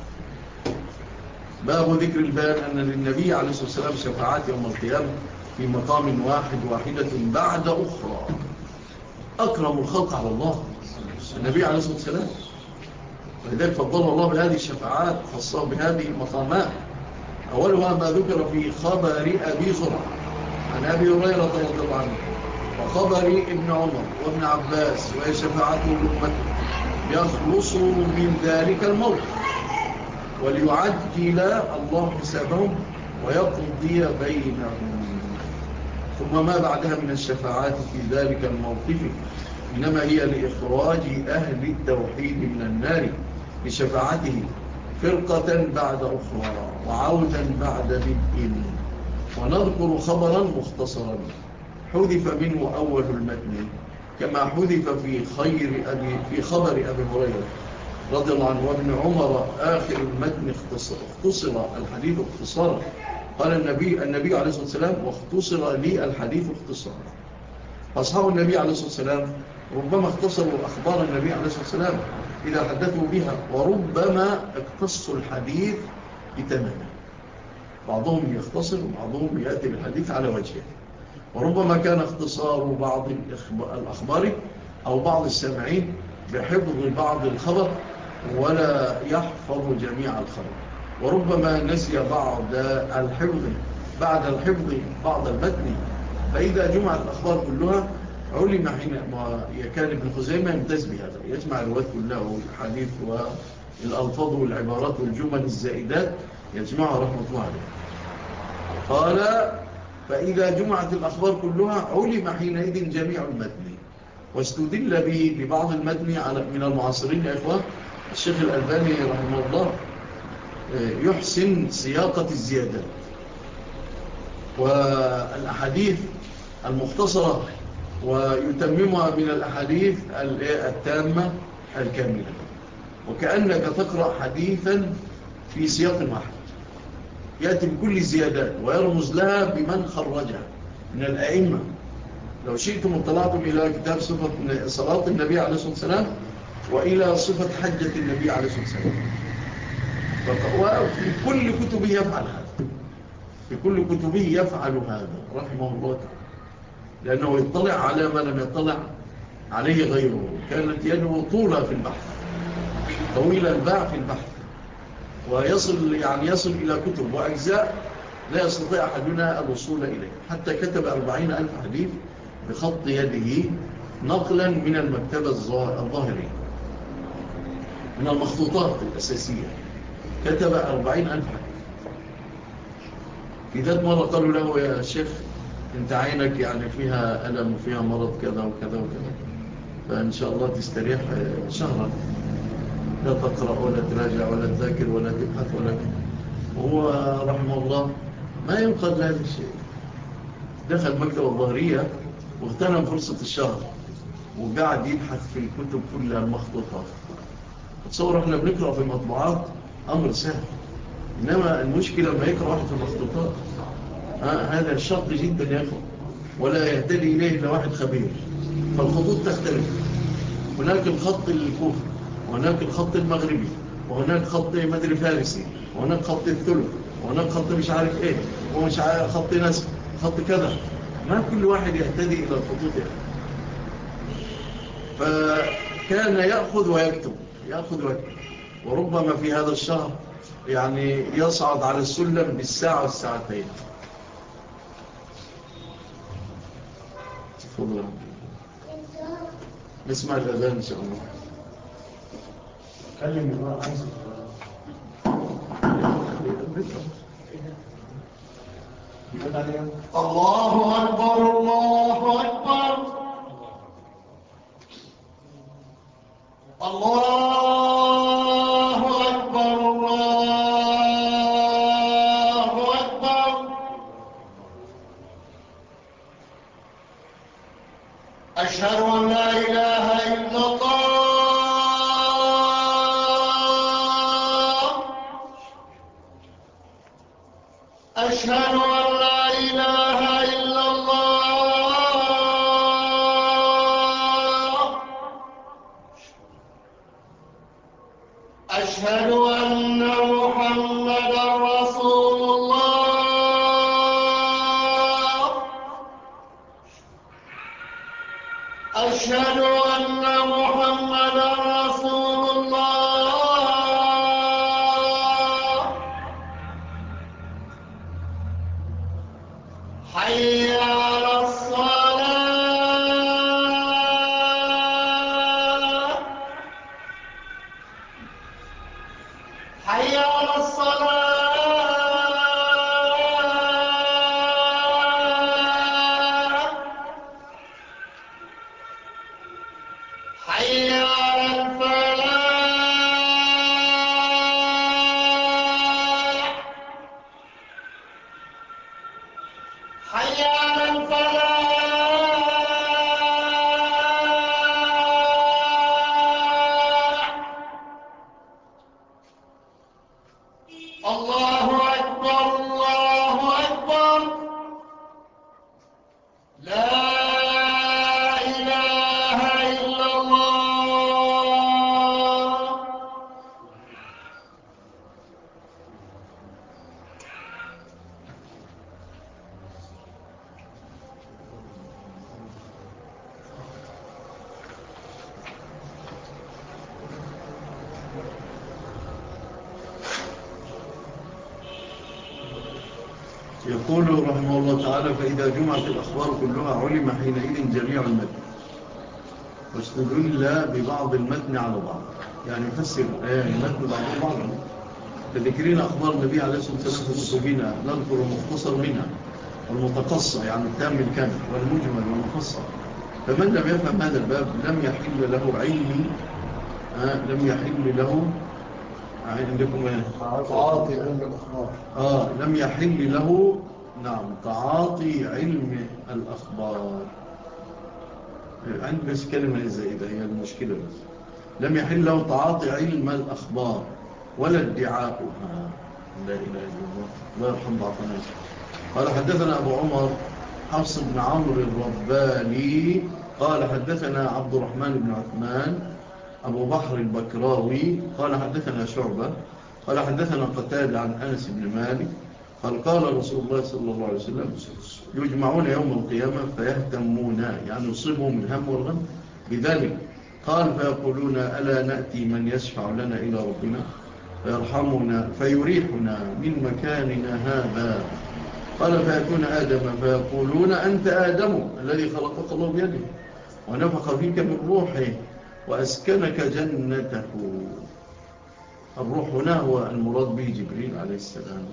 باب ذكر الباب أن للنبي عليه الصلاة والسلام شفاعات يوم القيامة في مقام واحد واحدة بعد أخرى. أكرم الخلق على الله النبي عليه الصلاة والسلام، ولذلك فضل الله بهذه الشفاعات خاصة بهذه المقامات. أولها ما ذكر في خبر أبي زرع عن أبي هريرة رضي الله عنه وخبر ابن عمر وابن عباس وهي شفاعته لأمته يخلص من ذلك الموت وليعجل الله حسابهم ويقضي بينهم. ثم ما بعدها من الشفاعات في ذلك الموقف إنما هي لإخراج أهل التوحيد من النار بشفاعته فرقة بعد أخرى وعودا بعد بدء. ونذكر خبرا مختصرا حذف منه أول المتن كما حذف في خير أبي في خبر أبي هريرة رضي الله عنه وابن عمر آخر المتن اختصر, اختصر الحديث اختصارا. قال النبي النبي عليه الصلاة والسلام واختصر لي الحديث اختصارا. أصحاب النبي عليه الصلاة والسلام ربما اختصروا أخبار النبي عليه الصلاة والسلام إذا حدثوا بها وربما اقتصوا الحديث بتماما. بعضهم يختصر وبعضهم يأتي بالحديث على وجهه. وربما كان اختصار بعض الأخبار أو بعض السامعين بحفظ بعض الخبر ولا يحفظ جميع الخبر. وربما نسي بعض الحفظ بعد الحفظ بعض المتن، فإذا جمعت الأخبار كلها علم حين كان ابن خزيمة يمتاز بهذا، يجمع الروايات كلها والحديث والألفاظ والعبارات والجمل الزائدات يجمعها رحمة الله عليه. قال فإذا جمعت الأخبار كلها علم حينئذ جميع المتن، واستدل به ببعض المتن من المعاصرين يا إخوة. الشيخ الألباني رحمه الله يحسن سياقة الزيادات والأحاديث المختصرة ويتممها من الأحاديث التامة الكاملة، وكأنك تقرأ حديثا في سياق واحد، يأتي بكل الزيادات ويرمز لها بمن خرجها من الأئمة. لو شئتم اطلعتم إلى كتاب صفة صلاة النبي عليه الصلاة والسلام وإلى صفة حجة النبي عليه الصلاة والسلام، وفي كل كتبه يفعل هذا، في كل كتبه يفعل هذا رحمه الله تعالى، لأنه يطلع على ما لم يطلع عليه غيره. كانت يده طولة في البحث، طويلة الباع في البحث، ويصل يعني يصل إلى كتب وأجزاء لا يستطيع أحدنا الوصول إليه، حتى كتب أربعين ألف حديث بخط يده نقلا من المكتبة الظاهرية من المخطوطات الأساسية، كتب أربعين ألف حديث. في ذات مرة قالوا له يا شيخ انت عينك يعني فيها ألم وفيها مرض كذا وكذا وكذا، فإن شاء الله تستريح شهرا، لا تقرأ ولا تراجع ولا تذاكر ولا تبحث ولا كذا. وهو رحمه الله ما ينقذ هذا الشيء، دخل مكتبة الظاهرية واغتنم فرصة الشهر وقاعد يبحث في الكتب كلها المخطوطات. تصور احنا بنقرأ في المطبوعات أمر سهل، إنما المشكلة ما يقرأ واحد في المخطوطات هذا الشرط جدا يا أخوة، ولا يهتدي إليه إلا واحد خبير. فالخطوط تختلف، هناك الخط الكوفي وهناك الخط المغربي وهناك خط مدري فارسي وهناك خط الثلث وهناك خط مش عارف ايه ومش عارف خط نسب خط كذا، ما كل واحد يهتدي إلى الخطوط يعني. فكان يأخذ ويكتب يأخذ ويكتب، وربما في هذا الشهر يعني يصعد على السلم بالساعة والساعتين. تفضل نسمع الأذان إن شاء الله. كلم الله عايز الله أكبر الله أكبر الله أكبر الله أكبر. أشهد أن لا إله إلا الله. أشهد أن لا إله إلا الله. أشهد أن محمدا رسول الله. أشهد أن محمدا رسول الله. حي على الصلاة. حي يقول رحمه الله تعالى: فإذا جمعت الأخبار كلها علم حينئذ جميع المتن، واستدل ببعض المتن على بعض، يعني يفسر المتن بعض بعض فذكرين أخبار النبي عليه الصلاة والسلام في كتبنا نذكر المختصر منها والمتقصى، يعني التام الكامل، والمجمل والمفصل. فمن لم يفهم هذا الباب لم يحل له علمي آه لم يحل له عندكم ايه تعاطي علم الأخبار. آه لم يحل له نعم تعاطي علم الأخبار. عندي بس كلمة زائدة هي المشكلة، بس لم يحل له تعاطي علم الأخبار ولا ادعاؤها. لا إله إلا الله، الله يرحم ضعفنا. قال حدثنا أبو عمر حفص بن عمرو الرباني قال حدثنا عبد الرحمن بن عثمان أبو بحر البكراوي قال حدثنا شعبة قال حدثنا قتادة عن أنس بن مالك قال قال رسول الله صلى الله عليه وسلم: يجمعون يوم القيامة فيهتمون، يعني يصيبهم الهم والغم بذلك. قال فيقولون: ألا نأتي من يشفع لنا إلى ربنا فيرحمنا فيريحنا من مكاننا هذا؟ قال فيأتون آدم فيقولون: أنت آدم الذي خلقك الله بيده ونفخ فيك من روحه وأسكنك جنته. الروح هنا هو المراد به جبريل عليه السلام،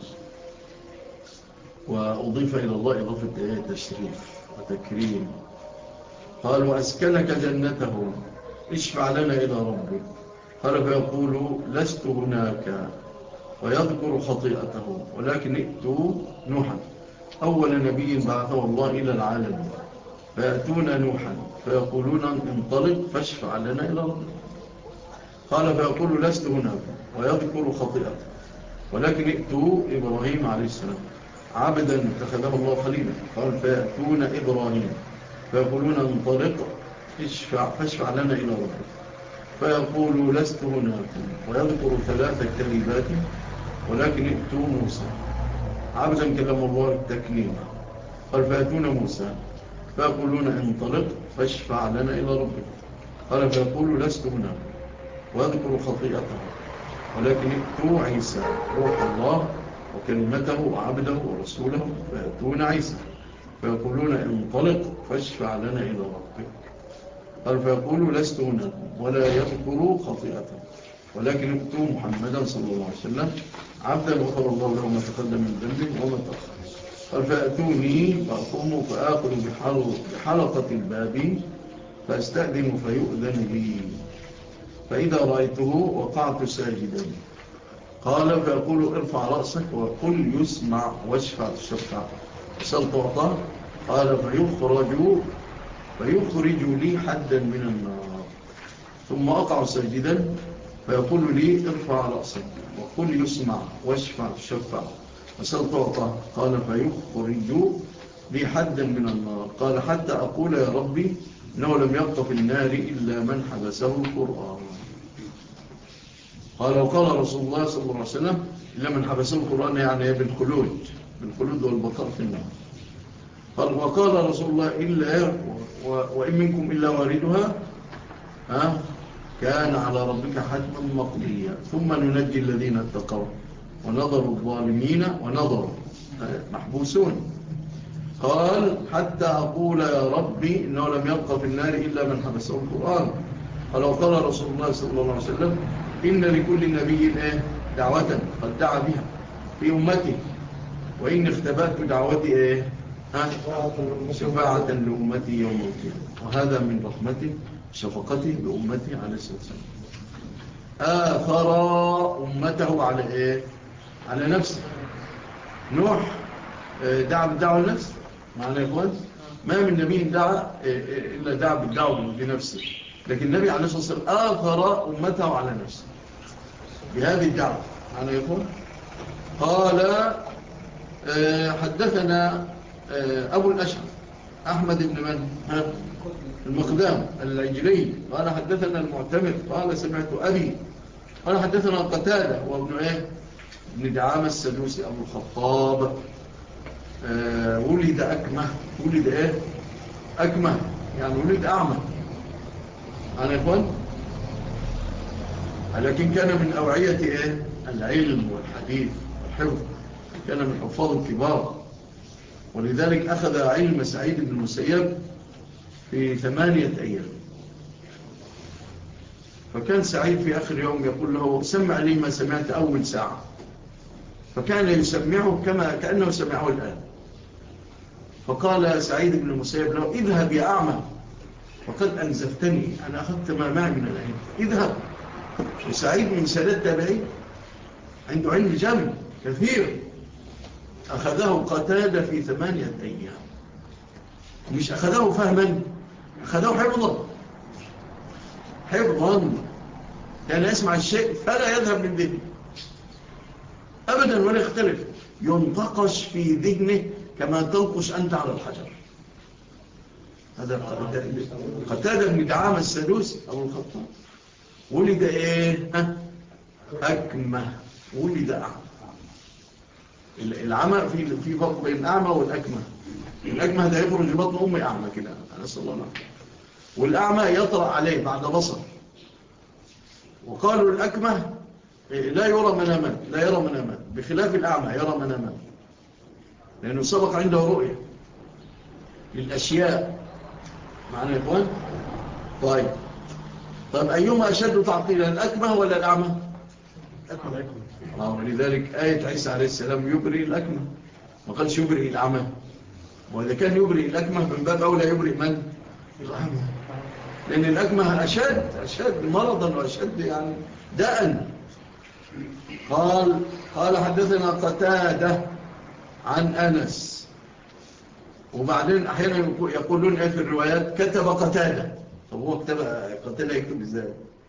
وأضيف إلى الله إضافة تشريف وتكريم. قال: وأسكنك جنته، اشفع لنا إلى ربك. قال فيقول: لست هناك، ويذكر خطيئته، ولكن ائتوا نوحا أول نبي بعثه الله إلى العالم. فيأتون نوحا فيقولون: انطلق فاشفع لنا إلى ربك. قال فيقول: لست هناك، ويذكر خطيئته، ولكن ائتوا إبراهيم عليه السلام عبدا اتخذه الله خليلا. قال فيأتون إبراهيم فيقولون: انطلق فاشفع, فاشفع لنا إلى ربك. فيقول: لست هناك، ويذكر ثلاث كلمات، ولكن ائتوا موسى عبدا كلم الله التكليم. قال فيأتون موسى فيقولون: انطلق فاشفع لنا إلى ربك. قال فيقول: لست هناك، ويذكر خطيئته، ولكن ائتوا عيسى روح الله وكلمته وعبده ورسوله. فيأتون عيسى فيقولون: انطلق فاشفع لنا إلى ربك. قال فيقول: لست هناك، ولا يذكر خطيئته، ولكن ائتوا محمدا صلى الله عليه وسلم عبدا غفر الله له ما تقدم من ذنبه وما تأخر. قال فأتوني فأقوم فآخذ بحلقة الباب فأستأذن فيؤذن لي، فإذا رأيته وقعت ساجدا. قال فيقول: ارفع رأسك وقل يسمع واشفع تشفع وسل تعطى. قال فيخرج فيخرج لي حدا من النار، ثم أقع ساجدا فيقول لي: ارفع رأسك وقل يسمع واشفع تشفع وسل تعطى. قال فيخرج لي حدا من النار. قال حتى أقول: يا ربي إنه لم يبق في النار إلا من حبسه القرآن. قال وقال رسول الله صلى الله عليه وسلم: إلا من حبسه القرآن، يعني بالخلود بالخلود والبقاء في النار. قال وقال رسول الله: إلا وإن منكم إلا واردها ها كان على ربك حتما مقضيا ثم ننجي الذين اتقوا ونظر الظالمين ونظر محبوسون. قال حتى أقول: يا ربي إنه لم يبق في النار إلا من حبسه القرآن. قال وقال رسول الله صلى الله عليه وسلم: إن لكل نبي دعوة قد دعا بها في أمتي، وإن اختبأت دعوتي إيه؟ ها؟ شفاعة لأمتي يوم القيامة. وهذا من رحمته شفقته بأمتي عليه الصلاة والسلام. آثر أمته على إيه؟ على نفسه. نوح دعا بالدعوة لنفسه، معنى يا إخوان ما من نبي دعا إلا دعا بالدعوة لنفسه، لكن النبي عليه الصلاة والسلام آثر أمته على نفسه بهذه الدعوة، معنى يا إخوان. قال حدثنا أبو الأشعث أحمد بن من ها؟ المقدام العجلي قال حدثنا المعتمر قال سمعت أبي قال حدثنا قتادة وابن إيه ابن دعامة السدوسي أبو الخطاب. آه ولد أكمه ولد إيه أكمه يعني ولد أعمى أنا إخوان، لكن كان من أوعية إيه العلم والحديث والحفظ، كان من حفاظ الكبار ولذلك أخذ علم سعيد بن المسيب في ثمانية أيام. فكان سعيد في آخر يوم يقول له سمع لي ما سمعت أول ساعة، فكان يسمعه كما كأنه سمعه الآن. فقال سعيد بن المسيب له اذهب يا أعمى وقد أنزفتني، أنا أخذت ما معي من العلم، اذهب. وسعيد من سادات تابعين عنده علم جم كثير، أخذه قتادة في ثمانية أيام، مش أخذه فهما، أخذه حفظا حفظا كان يسمع الشيء فلا يذهب من ذهنه أبدا ولا يختلف، ينتقش في ذهنه كما تنقش أنت على الحجر. هذا قتادة بن دعامة السدوسي أبو الخطاب ولد إيه؟ أكمة، ولد أعمى. العمى في في فرق بين الأعمى والأكمة. الأكمة ده يخرج بطن أمي أعمى كده، أنا صلى الله عليه وسلم. والأعمى يطرأ عليه بعد بصر. وقالوا الأكمة لا يرى منامات، لا يرى منامات، بخلاف الأعمى يرى منامات، لأنه سبق عنده رؤية للأشياء. معنا يا إخوان؟ طيب طيب أيهما أشد تعطيلا، الأكمة ولا الأعمى؟ الأكمة. ولذلك آية عيسى عليه السلام يبرئ الأكمة، ما قالش يبرئ الأعمى. وإذا كان يبرئ الأكمة من باب أولى يبرئ من؟ الأعمى، لأن الأكمة أشد أشد مرضا وأشد يعني داء. قال قال حدثنا قتادة عن أنس. وبعدين أحيانا يقولون في الروايات كتب قتادة. طب هو كتب قتادة يكتب إزاي؟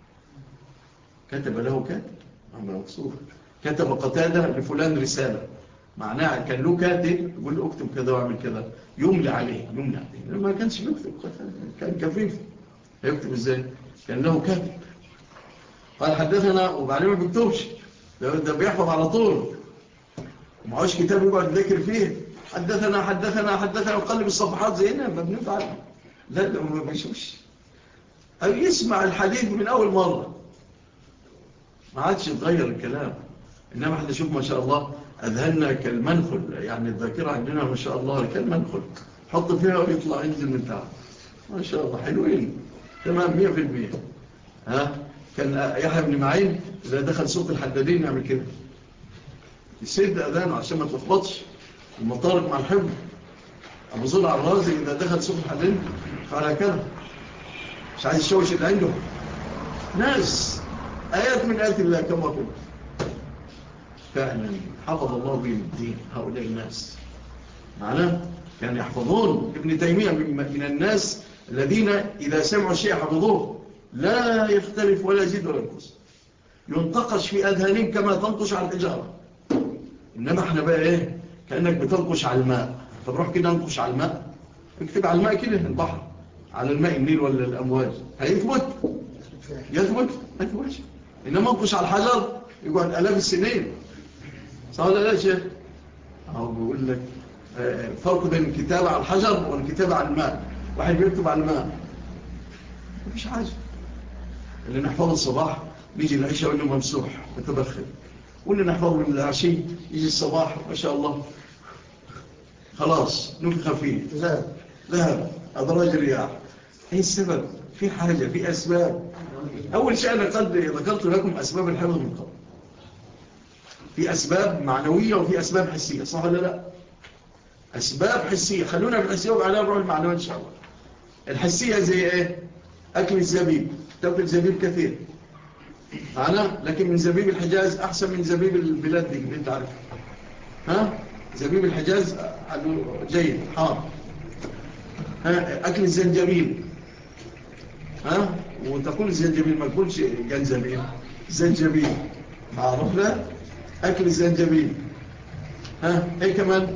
كتب له كاتب أما مقصود كتب قتادة لفلان رسالة، معناها كان له كاتب يقول له اكتب كذا واعمل كذا، يملى عليه يملى عليه. ما كانش بيكتب قتادة، كان كفيف، هيكتب إزاي؟ كان له كاتب. قال حدثنا، وبعدين ما بيكتبش، ده, ده بيحفظ على طول، ومعوش كتاب يقعد يذكر فيه. حدثنا حدثنا حدثنا وقلب الصفحات زينا ما بنفعل. لا لا ما بيشوفش، أو يسمع الحديث من أول مرة، ما عادش يتغير الكلام. إنما احنا شوف ما شاء الله أذهلنا كالمنخل، يعني الذاكرة عندنا ما شاء الله كالمنخل، حط فيها ويطلع ينزل من تحت ما شاء الله، حلوين تمام مية في المية. ها كان يحيى بن معين إذا دخل سوق الحدادين يعمل كده، يسد أذانه عشان ما تلخبطش المطارق مع الحفظ. أبو زرع الرازي إذا دخل سوق الحدادين فعلى كده، مش عايز يشوش اللي عنده. ناس آيات من آيات الله كما قلت، فعلا حفظ الله بهم الدين هؤلاء الناس. معناه كان يحفظون. ابن تيمية من الناس الذين إذا سمعوا شيء حفظوه، لا يختلف ولا يزيد ولا ينقص، ينتقش في أذهانهم كما تنقش على الحجارة. إنما احنا بقى إيه، كأنك بتنقش على الماء. فبروح كده ننقش على الماء، اكتب على الماء كده البحر، على الماء النيل ولا الأمواج، هيثبت يثبت يثبت. إنما انقش على الحجر يقعد آلاف السنين، صح ولا لا يا شيخ؟ أو بيقول لك فرق بين الكتابة على الحجر والكتابة على الماء. واحد بيكتب على الماء مفيش حاجة، اللي نحفظ الصباح بيجي العشاء وإنه ممسوح متبخر، واللي نحفظه من العشي يجي الصباح ما شاء الله خلاص نفخ فيه ذهب ذهب أدراج الرياح. ايه السبب؟ في حاجة، في أسباب. أول شيء أنا قد ذكرت لكم أسباب الحفظ من قبل، في أسباب معنوية وفي أسباب حسية، صح ولا لا؟ أسباب حسية، خلونا في الحسية وبعدين نروح المعنوية إن شاء الله. الحسية زي إيه؟ أكل الزبيب، تأكل زبيب كثير معنا، لكن من زبيب الحجاز أحسن من زبيب البلاد دي اللي أنت عارف. ها؟ زبيب الحجاز جيد حار. ها؟ أكل الزنجبيل، ها؟ وتقول الزنجبيل ما تقولش جنزبيل، زنجبيل عرفنا؟ أكل الزنجبيل. ها؟ إيه كمان؟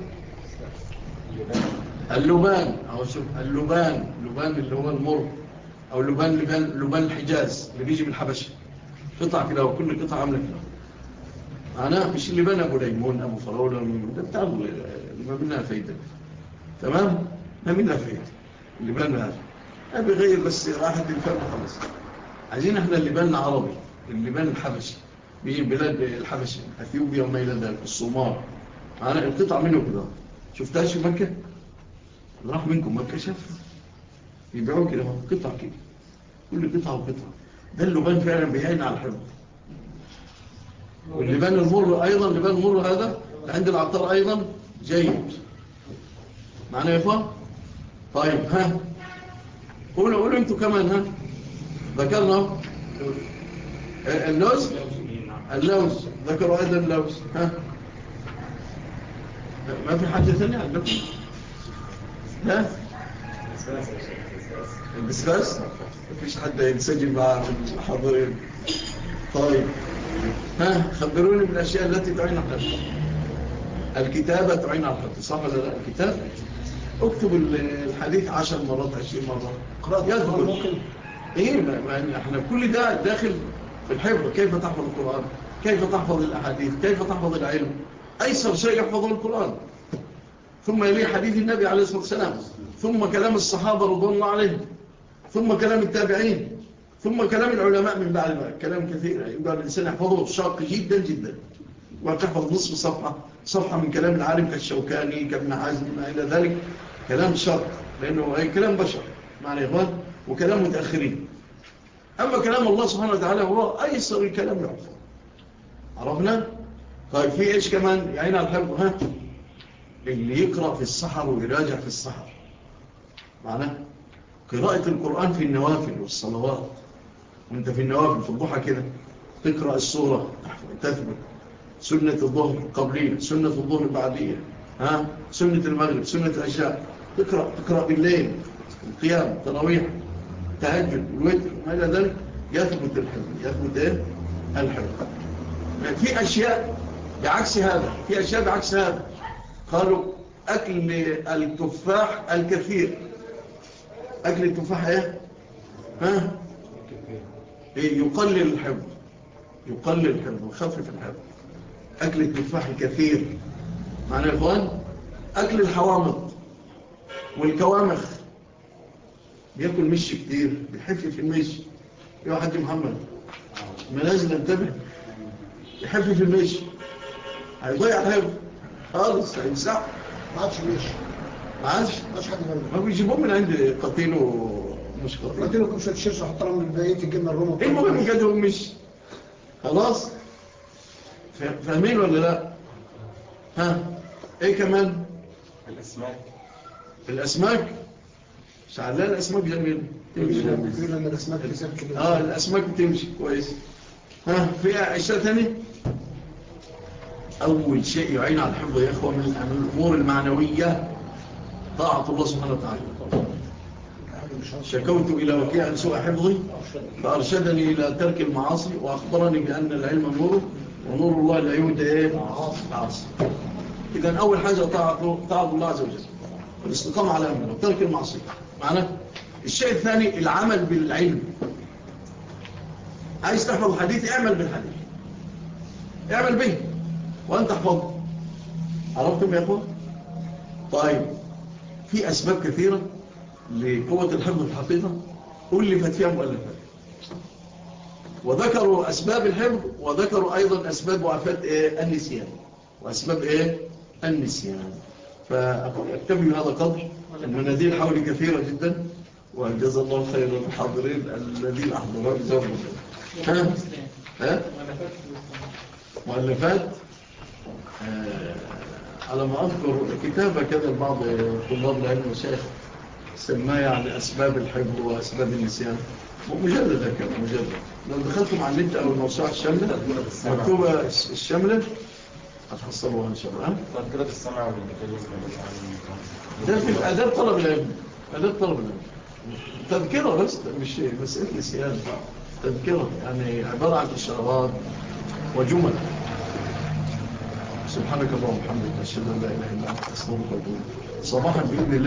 اللبان، أو شوف اللبان، اللبان اللي هو المر، أو اللبان لبان, لبان الحجاز اللي بيجي من الحبشة، قطع كده وكل قطعة عاملة كده. معناها مش اللبان أبو ليمون أبو فراولة، ده بتاع اللي ما منها فايدة، تمام؟ ما منها فايدة اللبان هذا، أبي غير بس راحة الفرق خلاص. عايزين احنا اللبان العربي، اللبان الحبشي بيجي بلاد الحبشة، أثيوبيا وما إلى ذلك، الصومال، معناها القطع منه كده شفتهاش في مكة؟ راح منكم مكة شاف يبيعوا كده قطع كده، كل قطعة وقطعة. ده اللبان فعلا بيعين على الحفظ. واللبان المر أيضا، اللبان المر هذا عند العطار أيضا جيد. معنا يا إخوان؟ طيب ها قولوا قولوا انتوا كمان. ها ذكرنا اللوز، اللوز ذكروا أيضا اللوز. ها ما في حاجة ثانية عندكم؟ ها البسباس ما فيش حد ينسجم مع الحاضرين. طيب ها خبروني بالأشياء التي تعين على الحفظ. الكتابة تعين على الحفظ، صح ولا لا؟ الكتاب اكتب الحديث عشر مرات عشرين مرة يدخل. ممكن ايه ما ما احنا كل ده داخل في الحفظ. كيف تحفظ القرآن، كيف تحفظ الأحاديث، كيف تحفظ العلم. أيسر شيء يحفظه القرآن، ثم يليه حديث النبي عليه الصلاة والسلام، ثم كلام الصحابة رضوان الله عليهم، ثم كلام التابعين، ثم كلام العلماء من بعد ما كلام كثير يبقى الإنسان يحفظه شاق جدا جدا. وتحفظ نصف صفحة صفحة من كلام العالم كالشوكاني كابن حزم ما إلى ذلك، كلام شاق لأنه أي كلام بشر معنى إخوان، وكلام متأخرين. أما كلام الله سبحانه وتعالى هو أيسر الكلام يحفظ. عرفنا؟ طيب في إيش كمان يعين على الحفظ؟ ها اللي يقرأ في السحر ويراجع في السحر، معناه قراءة القرآن في النوافل والصلوات. وانت في النوافل في الضحى كده تقرأ السورة تثبت، سنة الظهر قبلية، سنة الظهر بعدية، ها سنة المغرب، سنة العشاء، تقرأ تقرأ بالليل، القيام، تراويح، تهجد، الوتر، ما إلى ذلك، يثبت الحفظ. يثبت ايه؟ الحفظ. في أشياء بعكس هذا، في أشياء بعكس هذا. قالوا أكل التفاح الكثير. أكل التفاح إيه؟ ها؟ إيه يقلل الحفظ، يقلل الحفظ ويخفف الحفظ. أكل التفاح الكثير معنى يا إخوان. أكل الحوامض والكوامخ، بيأكل مش كتير بيحفف المش. يا حاج محمد ما لازم انتبه، يحفف المش هيضيع الحفظ خالص، هيمسح. ما عادش ليش ما عادش ما عادش حد منه. ما بيجيبوه من عند قتيله مش قتيل. قلت لكم شويه الشيش وحطها من البيت الجبنه الرومي. المهم كده مش خلاص. فاهمين ولا لا؟ ها ايه كمان؟ الأسماك. الأسماك شعلان. الأسماك جميل تمشي. بيقولوا ان الاسماك كتير كده. اه الأسماك بتمشي كويس. ها في أشياء ثانية. أول شيء يعين على الحفظ يا إخوة من الأمور المعنوية طاعة الله سبحانه وتعالى. شكوت إلى وكيع سوء حفظي فأرشدني إلى ترك المعاصي وأخبرني بأن العلم نور ونور الله لا يهدى إيه؟ عاصي. إذن أول حاجة طاعة طاعة الله عز وجل والاستقامة على أمره وترك المعصية. معناه الشيء الثاني العمل بالعلم. عايز تحفظ الحديث اعمل بالحديث، اعمل به وأنت تحفظه. عرفتم يا أخوة؟ طيب في أسباب كثيرة لقوة الحفظ في الحقيقة ألفت فيها مؤلفات، وذكروا أسباب الحفظ وذكروا أيضا أسباب وعفات إيه؟ النسيان. وأسباب إيه؟ النسيان. فأكتب من هذا القدر. المناديل حولي كثيرة جدا، وجزا الله خير الحاضرين الذين أحضروا بزوجهم. ها؟ ها؟ مؤلفات آه على ما أذكر كتابة كذا لبعض طلاب العلم والشيخ سماه يعني أسباب الحفظ وأسباب النسيان. مجلد هكذا مجلد. لو دخلتم على النت أو الموسوعة الشاملة مكتوبة الشاملة هتحصلوها إن شاء الله. تذكرة السمع والميكانيزم. ده في الآداب طلب العلم، آداب طلب العلم. تذكرة بس مش مسألة نسيان. تذكرة يعني عبارة عن إشارات وجمل. سبحانك اللهم وبحمدك أشهد أن لا إله إلا أنت أستغفرك وأتوب إليك. صباحا بإذن الله.